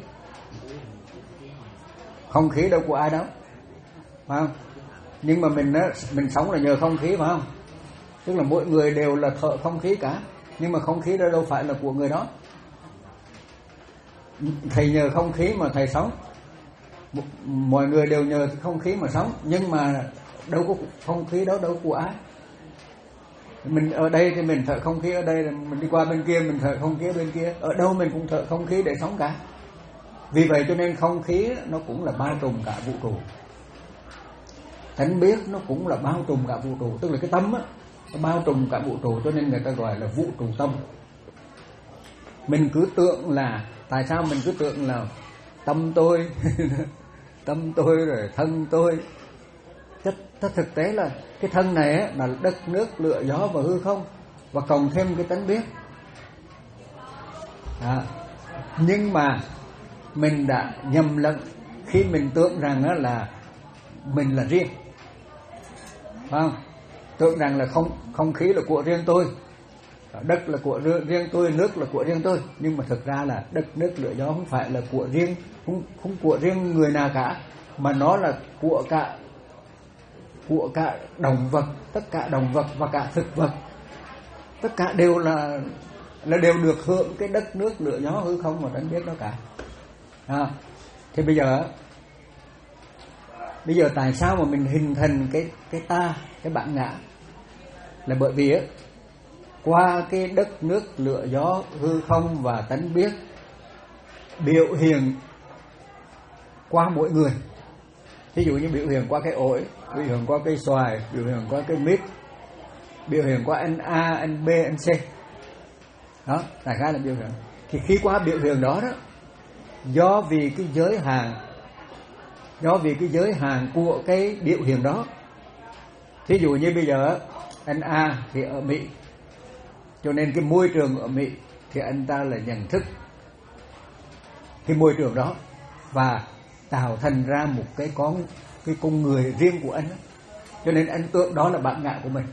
Không khí đâu của ai đâu, phải không? Nhưng mà mình mình sống là nhờ không khí, phải không? Tức là mỗi người đều là thợ không khí cả, nhưng mà không khí đó đâu phải là của người đó. Thầy nhờ không khí mà thầy sống, mọi người đều nhờ không khí mà sống, nhưng mà đâu có không khí đó đâu của ai. Mình ở đây thì mình thở không khí ở đây, mình đi qua bên kia mình thở không khí bên kia, ở đâu mình cũng thở không khí để sống cả. Vì vậy cho nên không khí nó cũng là bao trùm cả vũ trụ. Tánh biết nó cũng là bao trùm cả vũ trụ, tức là cái tâm á, nó bao trùm cả vũ trụ, cho nên người ta gọi là vũ trụ tâm. Mình cứ tưởng là, tại sao mình cứ tưởng là tâm tôi tâm tôi rồi thân tôi. Tất thực tế là cái thân này á, là đất, nước, lửa, gió và hư không, và cộng thêm cái tánh biết. À, nhưng mà mình đã nhầm lẫn khi mình tưởng rằng á, là mình là riêng, phải không? Tưởng rằng là không không khí là của riêng tôi, đất là của riêng tôi, nước là của riêng tôi. Nhưng mà thực ra là đất, nước, lửa, gió không phải là của riêng, không không của riêng người nào cả, mà nó là của cả của cả động vật, tất cả động vật và cả thực vật, tất cả đều là là đều được hưởng cái đất, nước, lửa, gió, hư không mà tánh biết đó cả. À, thì bây giờ bây giờ tại sao mà mình hình thành cái cái ta, cái bản ngã, là bởi vì á, qua cái đất, nước, lửa, gió, hư không và tánh biết biểu hiện qua mỗi người. Ví dụ như biểu hiện qua cái ổi, biểu hiện qua cây xoài, biểu hiện qua cây mít, biểu hiện qua anh A, anh B, anh C. Đó, đại khái là biểu hiện. Thì khi qua biểu hiện đó đó, do vì cái giới hạn, do vì cái giới hạn của cái biểu hiện đó. Ví dụ như bây giờ anh A thì ở Mỹ, cho nên cái môi trường ở Mỹ thì anh ta là nhận thức cái môi trường đó và tạo thành ra một cái con cái con người riêng của anh đó. Cho nên anh tưởng đó là bản ngã của mình.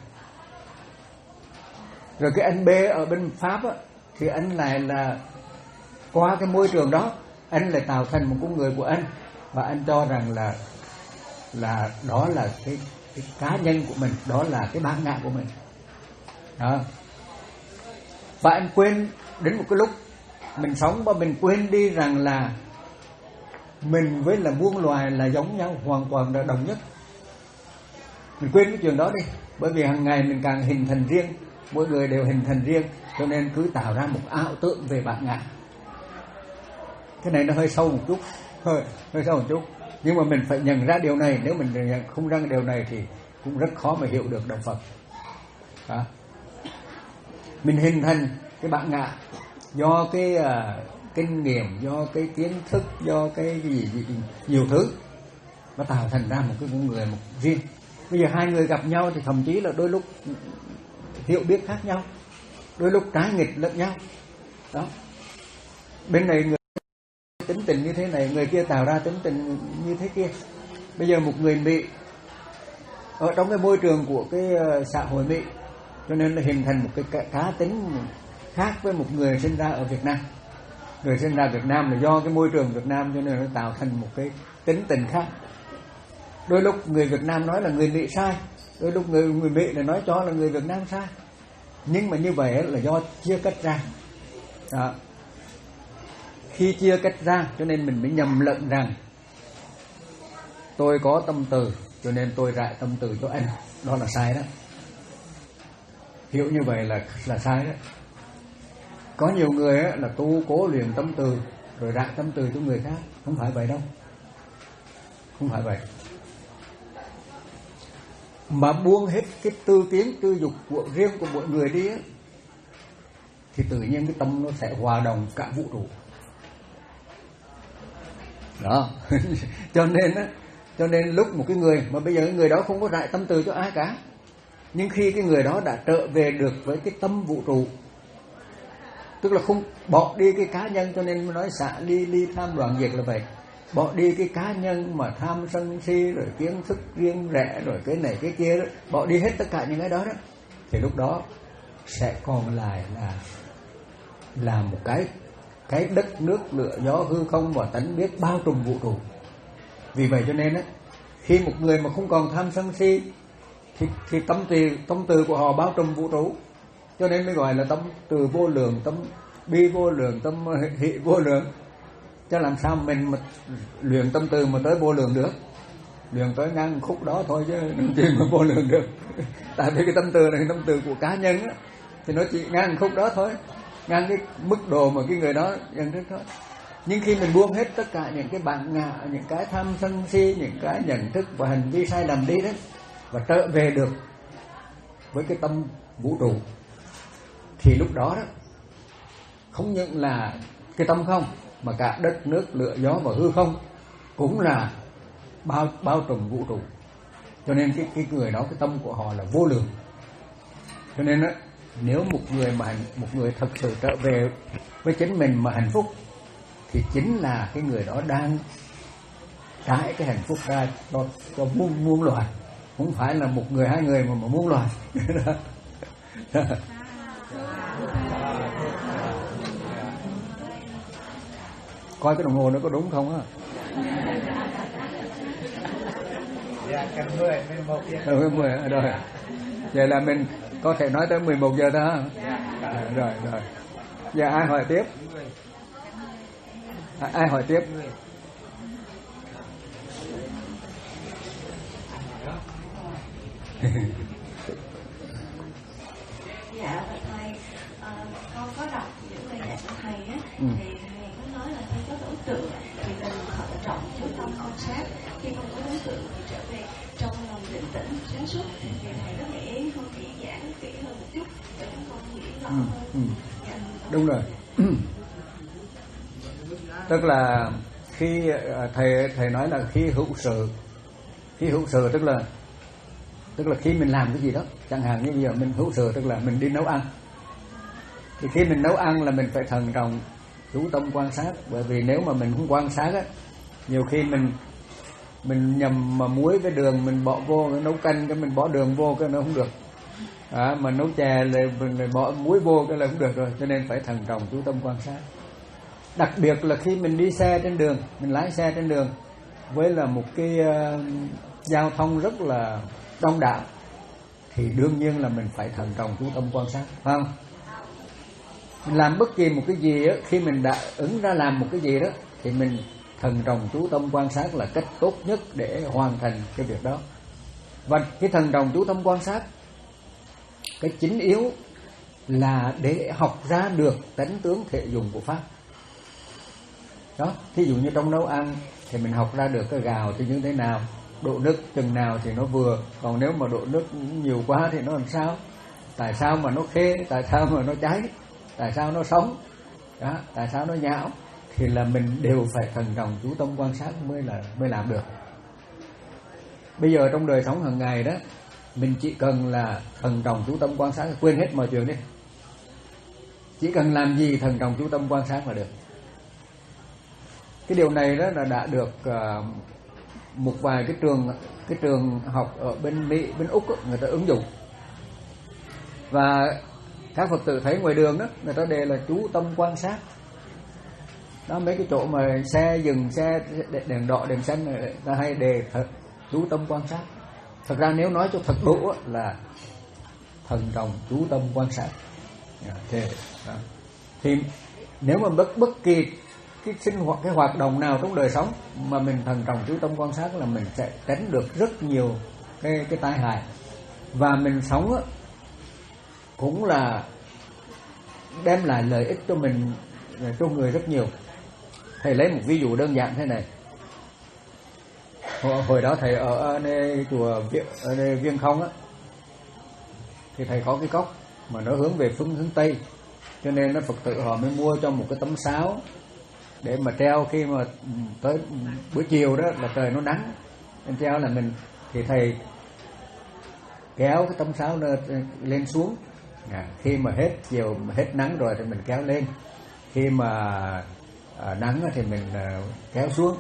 Rồi cái anh B ở bên Pháp á, thì anh lại là qua cái môi trường đó anh lại tạo thành một con người của anh, và anh cho rằng là là đó là cái, cái cá nhân của mình, đó là cái bản ngã của mình đó. Và anh quên đến một cái lúc mình sống mà mình quên đi rằng là mình với là muôn loài là giống nhau, hoàn toàn là đồng nhất. Mình quên cái chuyện đó đi, bởi vì hàng ngày mình càng hình thành riêng, mỗi người đều hình thành riêng, cho nên cứ tạo ra một ảo tưởng về bản ngã. Cái này nó hơi sâu một chút, hơi hơi sâu một chút, nhưng mà mình phải nhận ra điều này. Nếu mình nhận không ra điều này thì cũng rất khó mà hiểu được đạo Phật. Đó. Mình hình thành cái bản ngã do cái kinh nghiệm, do cái kiến thức, do cái gì, gì nhiều thứ, nó tạo thành ra một cái con người một riêng. Bây giờ hai người gặp nhau thì thậm chí là đôi lúc hiểu biết khác nhau, đôi lúc trái nghịch lẫn nhau. Đó. Bên này người tính tình như thế này, người kia tạo ra tính tình như thế kia. Bây giờ một người Mỹ ở trong cái môi trường của cái xã hội Mỹ, cho nên nó hình thành một cái cá tính khác với một người sinh ra ở Việt Nam. Người sinh ra Việt Nam là do cái môi trường Việt Nam cho nên nó tạo thành một cái tính tình khác. Đôi lúc người Việt Nam nói là người Mỹ sai, đôi lúc người người Mỹ lại nói cho là người Việt Nam sai. Nhưng mà như vậy là do chia cách ra. Đó. Khi chia cách ra cho nên mình mới nhầm lẫn rằng tôi có tâm từ cho nên tôi rải tâm từ cho anh, đó là sai đó. Hiểu như vậy là là sai đó. Có nhiều người là tu cố luyện tâm từ rồi rải tâm từ cho người khác, không phải vậy đâu, không phải vậy. Mà buông hết cái tư kiến tư dục của riêng của mỗi người đi á, thì tự nhiên cái tâm nó sẽ hòa đồng cả vũ trụ. Đó. Cho nên á, cho nên lúc một cái người mà bây giờ cái người đó không có rải tâm từ cho ai cả, nhưng khi cái người đó đã trở về được với cái tâm vũ trụ, tức là không bỏ đi cái cá nhân, cho nên nói xả ly ly tham đoạn diệt là vậy. Bỏ đi cái cá nhân mà tham sân si rồi kiến thức riêng rẽ rồi cái này cái kia đó, bỏ đi hết tất cả những cái đó đó, thì lúc đó sẽ còn lại là là một cái cái đất nước lửa gió hư không và tánh biết bao trùm vũ trụ. Vì vậy cho nên á, khi một người mà không còn tham sân si thì, thì tâm từ tâm từ của họ bao trùm vũ trụ, cho nên mới gọi là tâm từ vô lượng, tâm bi vô lượng, tâm hỷ vô lượng. Chứ làm sao mình mà luyện tâm từ mà tới vô lượng được? Luyện tới ngang khúc đó thôi chứ làm gì mà vô lượng được. Tại vì cái tâm từ này tâm từ của cá nhân á, thì nó chỉ ngang khúc đó thôi, ngang cái mức độ mà cái người đó nhận thức thôi. Nhưng khi mình buông hết tất cả những cái bản ngã, những cái tham sân si, những cái nhận thức và hành vi sai lầm đi đấy, và trở về được với cái tâm vũ trụ, thì lúc đó đó không những là cái tâm không, mà cả đất nước lửa gió và hư không cũng là bao bao trùm vũ trụ. Cho nên cái cái người đó, cái tâm của họ là vô lượng. Cho nên đó, nếu một người mà một người thật sự trở về với chính mình mà hạnh phúc, thì chính là cái người đó đang trải cái hạnh phúc ra cho, cho muôn muôn loài, không phải là một người hai người mà, mà muôn loài. Coi cái đồng hồ nó có đúng không á? Dạ, cần mười, mười một giờ. Ừ, mười, rồi. Vậy là mình có thể nói tới mười một giờ đó hả? À, rồi, rồi. Giờ ai hỏi tiếp? À, ai hỏi tiếp? Dạ, thầy, uh, con có đọc những bài giảng của thầy á, ừ. thì thầy có nói là khi có đối tượng thì cần thận trọng chú tâm quan sát, khi không có đối tượng thì trở về trong lòng định tĩnh sáng suốt. Thì thầy có thể không chỉ giảng kỹ hơn một chút để chúng con hiểu rõ ừ. hơn. Ừ. Dạ. Đúng rồi. Tức là khi thầy thầy nói là khi hữu sự, khi hữu sự tức là tức là khi mình làm cái gì đó, chẳng hạn như bây giờ mình hữu sự tức là mình đi nấu ăn, thì khi mình nấu ăn là mình phải thận trọng chú tâm quan sát, bởi vì nếu mà mình không quan sát á, nhiều khi mình mình nhầm mà muối với đường mình bỏ vô, nấu canh cái mình bỏ đường vô cái nó không được, à, mà nấu chè là mình lại bỏ muối vô cái là không được rồi. Cho nên phải thận trọng chú tâm quan sát. Đặc biệt là khi mình đi xe trên đường, mình lái xe trên đường với là một cái uh, giao thông rất là đông đảo, thì đương nhiên là mình phải thận trọng chú tâm quan sát, phải không? Mình làm bất kỳ một cái gì á, khi mình đã ứng ra làm một cái gì đó thì mình thận trọng chú tâm quan sát là cách tốt nhất để hoàn thành cái việc đó. Và cái thận trọng chú tâm quan sát, cái chính yếu là để học ra được tánh tướng thể dùng của pháp. Đó, thí dụ như trong nấu ăn thì mình học ra được cái gạo thì như thế nào, độ nước chừng nào thì nó vừa, còn nếu mà độ nước nhiều quá thì nó làm sao, tại sao mà nó khê, tại sao mà nó cháy, tại sao nó sống. đó, tại sao nó nhão? Thì là mình đều phải thần trọng chú tâm quan sát mới là mới làm được. Bây giờ trong đời sống hàng ngày đó, mình chỉ cần là thần trọng chú tâm quan sát, quên hết mọi chuyện đi. Chỉ cần làm gì thần trọng chú tâm quan sát là được. Cái điều này đó là đã được uh, một vài cái trường cái trường học ở bên Mỹ, bên Úc đó, người ta ứng dụng. Và các Phật tử thấy ngoài đường đó, người ta đề là chú tâm quan sát. Đó, mấy cái chỗ mà xe dừng, xe đèn đỏ, đèn xanh, người ta hay đề thật, chú tâm quan sát. Thật ra nếu nói cho thật đủ là thần trọng chú tâm quan sát. Thì, thì nếu mà bất bất kỳ cái sinh hoạt, cái hoạt động nào trong đời sống mà mình thần trọng chú tâm quan sát là mình sẽ tránh được rất nhiều cái cái tai hại. Và mình sống á, cũng là đem lại lợi ích cho mình, cho người rất nhiều. Thầy lấy một ví dụ đơn giản thế này. Hồi, hồi đó thầy ở nơi chùa ở nơi Viên Không á, thì thầy có cái cốc mà nó hướng về phương hướng Tây, cho nên nó Phật tử họ mới mua cho một cái tấm sáo để mà treo khi mà tới buổi chiều đó là trời nó nắng, nên treo là mình thì thầy kéo cái tấm sáo lên xuống. À, khi mà hết chiều hết nắng rồi thì mình kéo lên, khi mà à, nắng thì mình à, kéo xuống.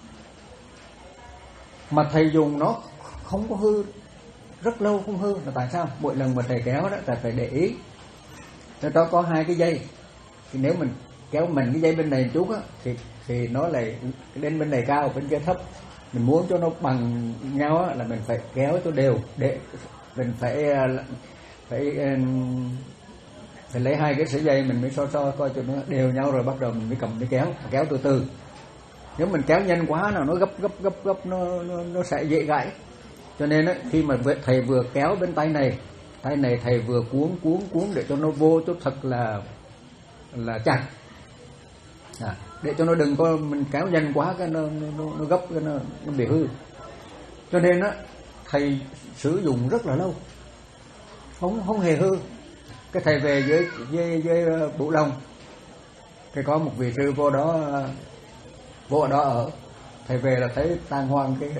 Mà thầy dùng nó không có hư, rất lâu không hư. Là tại sao? Mỗi lần mà thầy kéo đó thầy phải để ý, nó đó có hai cái dây, thì nếu mình kéo mình cái dây bên này một chút á, thì thì nó lại lên bên này cao, bên kia thấp. Mình muốn cho nó bằng nhau á, là mình phải kéo cho đều, để mình phải phải phải lấy hai cái sợi dây mình mới so so coi cho nó đều nhau, rồi bắt đầu mình mới cầm mới kéo, kéo từ từ. Nếu mình kéo nhanh quá nào nó gấp gấp gấp gấp nó nó, nó sẽ dễ gãy. Cho nên á, khi mà thầy vừa kéo bên tay này, tay này thầy vừa cuốn cuốn cuốn để cho nó vô cho thật là là chặt. À, để cho nó đừng có mình kéo nhanh quá cái nó nó, nó gấp cái nó, nó bị hư. Cho nên á, thầy sử dụng rất là lâu, không không hề hư. Cái thầy về dưới dưới dưới Bửu Long, cái có một vị sư vô đó vô ở đó ở, thầy về là thấy tan hoang cái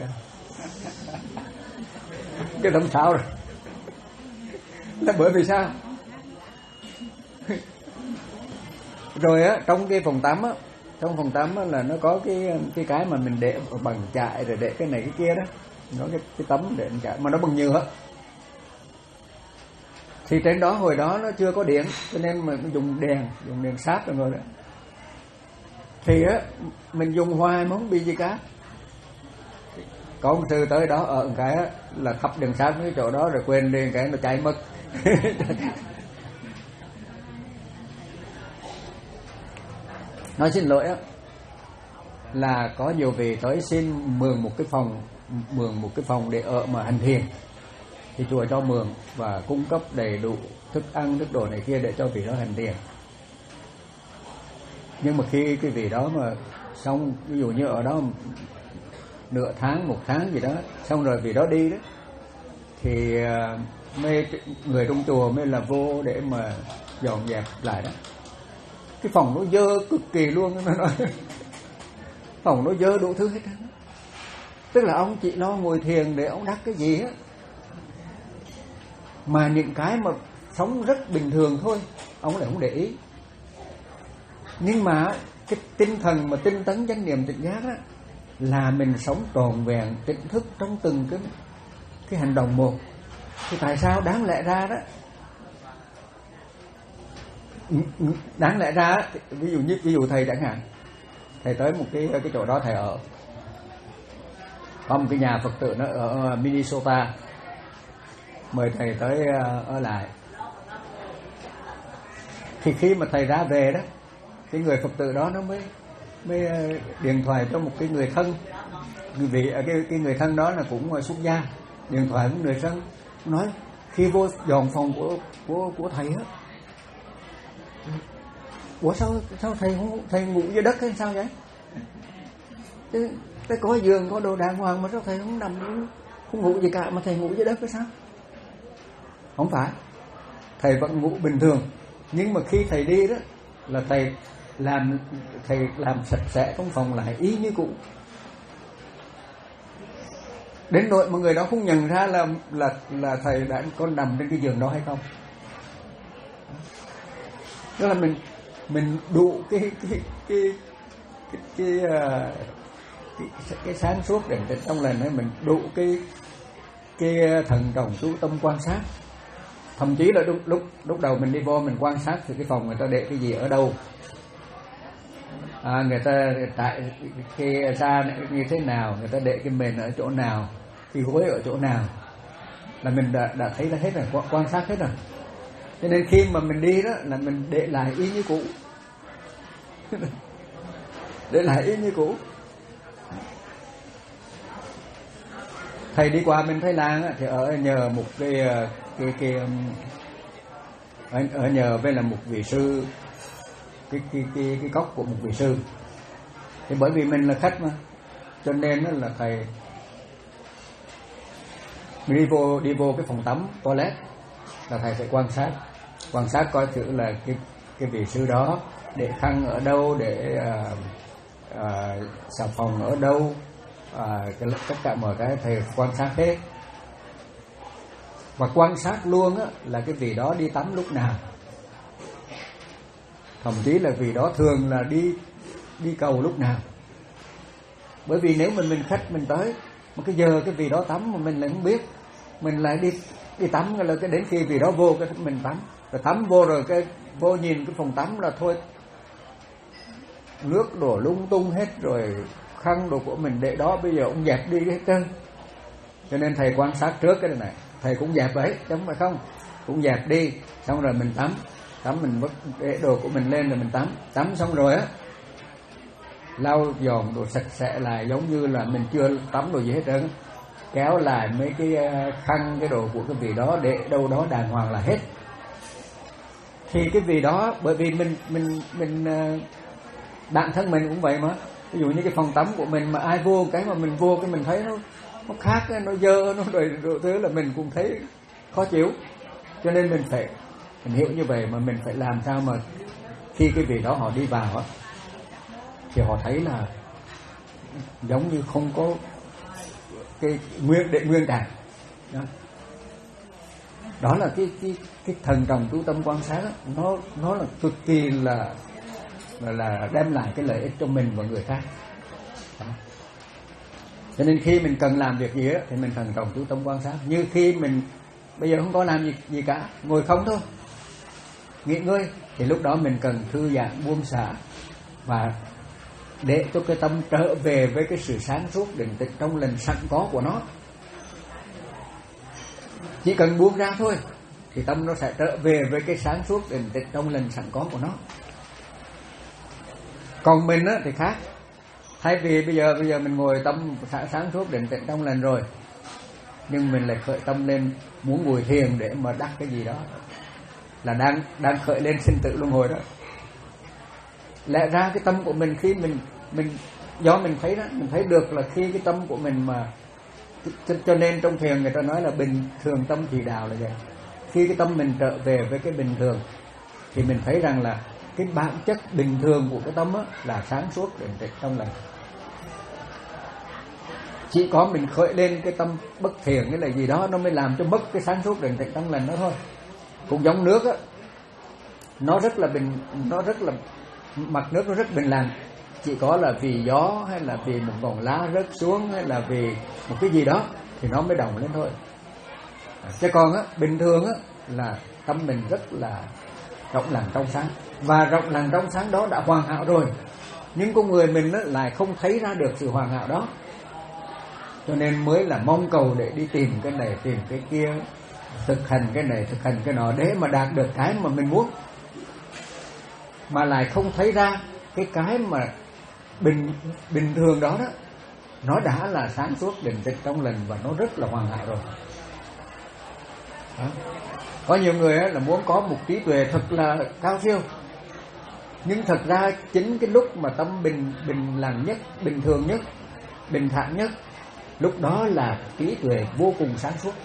cái tấm sáo rồi. Là bởi vì sao? Rồi á, trong cái phòng tắm á, trong phòng tắm á là nó có cái cái cái mà mình để bằng chải, rồi để cái này cái kia đó, nó cái, cái tấm để chải mà nó bằng nhựa. Thì trên đó hồi đó nó chưa có điện, cho nên mình dùng đèn, dùng đèn sáp rồi đó. Thì á, mình dùng hoài mà không bị gì cả. Có ông sư tới đó ở một cái á, là thắp đèn sáp cái chỗ đó rồi quên đi cái nó cháy mất. Nói xin lỗi á, là có nhiều vị tới xin mượn một cái phòng, mượn một cái phòng để ở mà hành thiền, thì chùa cho mượn và cung cấp đầy đủ thức ăn, thức đồ này kia để cho vị đó hành thiền. Nhưng mà khi cái vị đó mà xong, ví dụ như ở đó nửa tháng, một tháng gì đó, xong rồi vị đó đi đó, thì mấy người trong chùa mới là vô để mà dọn dẹp lại đó. Cái phòng nó dơ cực kỳ luôn, nó nói phòng nó dơ đủ thứ hết. Tức là ông chỉ lo ngồi thiền để ông đắc cái gì á, mà những cái mà sống rất bình thường thôi ông lại không để ý. Nhưng mà cái tinh thần mà tinh tấn chánh niệm tỉnh giác á, là mình sống tròn vẹn tỉnh thức trong từng cái cái hành động một. Thì tại sao đáng lẽ ra đó, đáng lẽ ra ví dụ như ví dụ thầy chẳng hạn, thầy tới một cái cái chỗ đó thầy ở, có một cái nhà Phật tử nó ở Minnesota, mời thầy tới ở lại. Thì khi mà thầy ra về đó, cái người Phật tử đó nó mới mới điện thoại cho một cái người thân, người vị cái cái người thân đó là cũng xuất gia, điện thoại với người thân nói khi vô dọn phòng của của của thầy á, ủa sao sao thầy không thầy ngủ dưới đất hay sao vậy? Thế, thế có giường có đồ đàng hoàng mà sao thầy không nằm không, không ngủ gì cả mà thầy ngủ dưới đất hay sao? Không phải, thầy vẫn ngủ bình thường, nhưng mà khi thầy đi đó là thầy làm thầy làm sạch sẽ trong phòng lại y như cũ, đến nỗi mà người đó không nhận ra là là là thầy đã còn nằm trên cái giường đó hay không. Đó là mình mình đủ cái cái cái cái cái, cái, cái, cái sáng suốt để trong lần ấy, mình đủ cái cái thần trọng chú tâm quan sát. Thậm chí là lúc lúc lúc đầu mình đi vô mình quan sát thì cái phòng người ta để cái gì ở đâu, à, người ta tại cái ra như thế nào, người ta để cái mền ở chỗ nào, cái gối ở chỗ nào, là mình đã đã thấy ra hết rồi, quan sát hết rồi. Cho nên khi mà mình đi đó là mình để lại y như cũ, để lại y như cũ. Thầy đi qua bên Thái Lan á, thì ở nhờ một cái cái cái ở, ở nhờ với là một vị sư, cái cái cái cái góc của một vị sư. Thì bởi vì mình là khách mà, cho nên là thầy đi vô đi vô cái phòng tắm toilet là thầy sẽ quan sát quan sát coi thử là cái cái vị sư đó để khăn ở đâu, để uh, uh, xà phòng ở đâu, À, cái, tất cả mọi cái thầy quan sát hết. Và quan sát luôn á, là cái vị đó đi tắm lúc nào. Thậm chí là vị đó thường là đi đi cầu lúc nào. Bởi vì nếu mình mình khách mình tới mà cái giờ cái vị đó tắm mà mình lại không biết, mình lại đi đi tắm, là cái đến khi vị đó vô cái mình tắm, rồi tắm vô rồi cái vô nhìn cái phòng tắm là thôi nước đổ lung tung hết rồi, khăn đồ của mình để đó bây giờ ông dẹp đi hết trơn. Cho nên thầy quan sát trước cái này, thầy cũng dẹp đấy, chứ không phải không, cũng dẹp đi, xong rồi mình tắm, tắm mình vứt để đồ của mình lên rồi mình tắm, tắm xong rồi á, lau dọn đồ sạch sẽ lại giống như là mình chưa tắm đồ gì hết trơn, kéo lại mấy cái khăn cái đồ của cái vị đó để đâu đó đàng hoàng là hết. Thì cái vị đó, bởi vì mình mình mình bản thân mình cũng vậy mà. Ví dụ như cái phòng tắm của mình mà ai vô cái mà mình vô cái mình thấy nó nó khác, nó dơ, nó rồi rồi thứ là mình cũng thấy khó chịu. Cho nên mình phải mình hiểu như vậy mà mình phải làm sao mà khi cái vị đó họ đi vào á thì họ thấy là giống như không có cái nguyên đệ nguyên trạng đó. Đó là cái cái cái thần trọng chú tâm quan sát đó, nó nó là cực kỳ là là, là đem lại cái lợi ích cho mình và người khác. Đó. Cho nên khi mình cần làm việc gì đó, thì mình thần trọng chú tâm quan sát. Như khi mình bây giờ không có làm gì gì cả, ngồi không thôi, nghỉ ngơi, thì lúc đó mình cần thư giãn buông xả và để cho cái tâm trở về với cái sự sáng suốt định tĩnh trong lành sẵn có của nó. Chỉ cần buông ra thôi thì tâm nó sẽ trở về với cái sáng suốt định tĩnh trong lành sẵn có của nó. Còn mình á thì khác. Thay vì bây giờ bây giờ mình ngồi tâm sáng suốt định tĩnh trong lành rồi, nhưng mình lại khởi tâm lên muốn ngồi thiền để mà đắc cái gì đó, là đang đang khởi lên sinh tử luân hồi đó. Lẽ ra cái tâm của mình khi mình mình do mình thấy đó, mình thấy được là khi cái tâm của mình mà cho, cho nên trong thiền người ta nói là bình thường tâm thì đạo là vậy. Khi cái tâm mình trở về với cái bình thường thì mình thấy rằng là cái bản chất bình thường của cái tâm á, là sáng suốt định tĩnh trong lành. Chỉ có mình khởi lên cái tâm bất thiện cái là gì đó, nó mới làm cho mất cái sáng suốt định tĩnh trong lành đó thôi. Cũng giống nước á, nó rất là bình, nó rất là mặt nước nó rất bình lặng, chỉ có là vì gió hay là vì một ngọn lá rớt xuống hay là vì một cái gì đó thì nó mới động lên thôi. Chứ còn á, bình thường á là tâm mình rất là rộng lặng trong sáng, và rộng lặng trong sáng đó đã hoàn hảo rồi, nhưng con người mình á, lại không thấy ra được sự hoàn hảo đó, cho nên mới là mong cầu để đi tìm cái này tìm cái kia, thực hành cái này thực hành cái nọ để mà đạt được cái mà mình muốn, mà lại không thấy ra cái cái mà bình bình thường đó đó nó đã là sáng suốt định tĩnh trong lành và nó rất là hoàn hảo rồi. Đó. Có nhiều người là muốn có một trí tuệ thật là cao siêu, nhưng thật ra chính cái lúc mà tâm bình bình lặng nhất, bình thường nhất, bình thản nhất, lúc đó là trí tuệ vô cùng sáng suốt.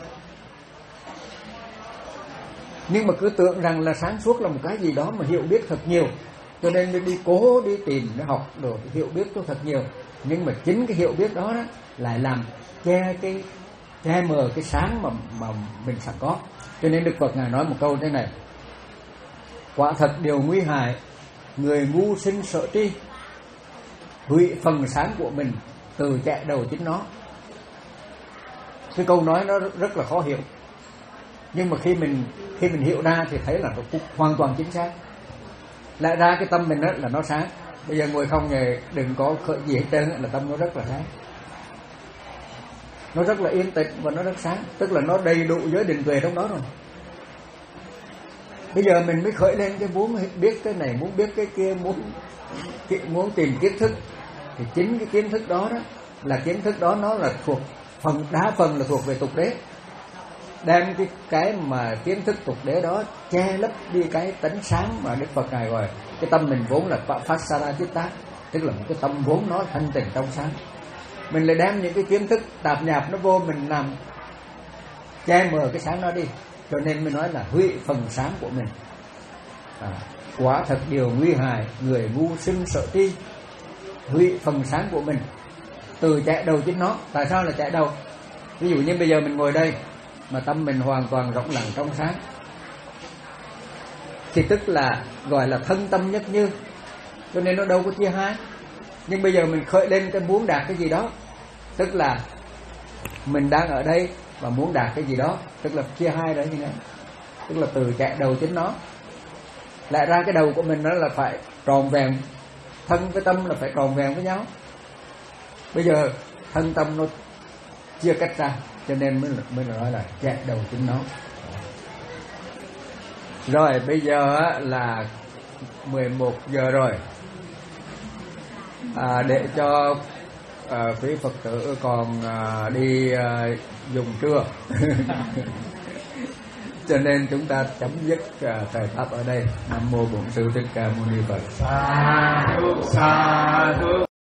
Nhưng mà cứ tưởng rằng là sáng suốt là một cái gì đó mà hiểu biết thật nhiều, Cho nên mới đi cố đi tìm để học rồi hiểu biết cho thật nhiều. Nhưng mà chính cái hiểu biết đó, đó lại làm che cái che mờ cái sáng mà mà mình sẵn có. Cho nên Đức Phật ngài nói một câu thế này: quả thật điều nguy hại, người ngu sinh sợ tri, hủy phần sáng của mình, từ chạy đầu chính nó. Cái câu nói nó rất là khó hiểu, nhưng mà khi mình khi mình hiểu ra thì thấy là nó hoàn toàn chính xác. Lại ra cái tâm mình đó là nó sáng. Bây giờ ngồi không thì đừng có khởi gì hết trơn, là tâm nó rất là sáng, nó rất là yên tĩnh và nó rất sáng, tức là nó đầy đủ giới định tuệ trong đó rồi. Bây giờ mình mới khởi lên cái muốn biết cái này, muốn biết cái kia, muốn muốn tìm kiến thức, thì chính cái kiến thức đó đó là kiến thức đó nó là thuộc phần đa phần là thuộc về tục đế, đem cái cái mà kiến thức tục đế đó che lấp đi cái tánh sáng mà Đức Phật ngài gọi cái tâm mình vốn là Pasara Chitta, tức là một cái tâm vốn nó thanh tịnh trong sáng. Mình lại đem những cái kiến thức tạp nhạp nó vô, mình làm che mờ cái sáng đó đi, cho nên mới nói là hủy phần sáng của mình. À, quả thật điều nguy hại, người ngu sinh sợ tri, hủy phần sáng của mình, từ chạy đầu chính nó. Tại sao là chạy đầu? Ví dụ như bây giờ mình ngồi đây mà tâm mình hoàn toàn rộng lặng trong sáng, thì tức là gọi là thân tâm nhất như, cho nên nó đâu có chia hai. Nhưng bây giờ mình khởi lên cái muốn đạt cái gì đó, tức là mình đang ở đây và muốn đạt cái gì đó, tức là chia hai đấy như này, tức là từ chạy đầu chính nó. Lại ra cái đầu của mình đó là phải tròn vẹn, thân với tâm là phải tròn vẹn với nhau. Bây giờ thân tâm nó chia cách ra, cho nên mới mới nói là chạy đầu chính nó. Rồi bây giờ là mười một giờ rồi, à, để cho à, quý Phật tử còn à, đi à, dùng trưa cho nên chúng ta chấm dứt à, thời pháp ở đây. Nam mô Bổn Sư Thích Ca Mâu Ni Phật. Sa thú sa thú.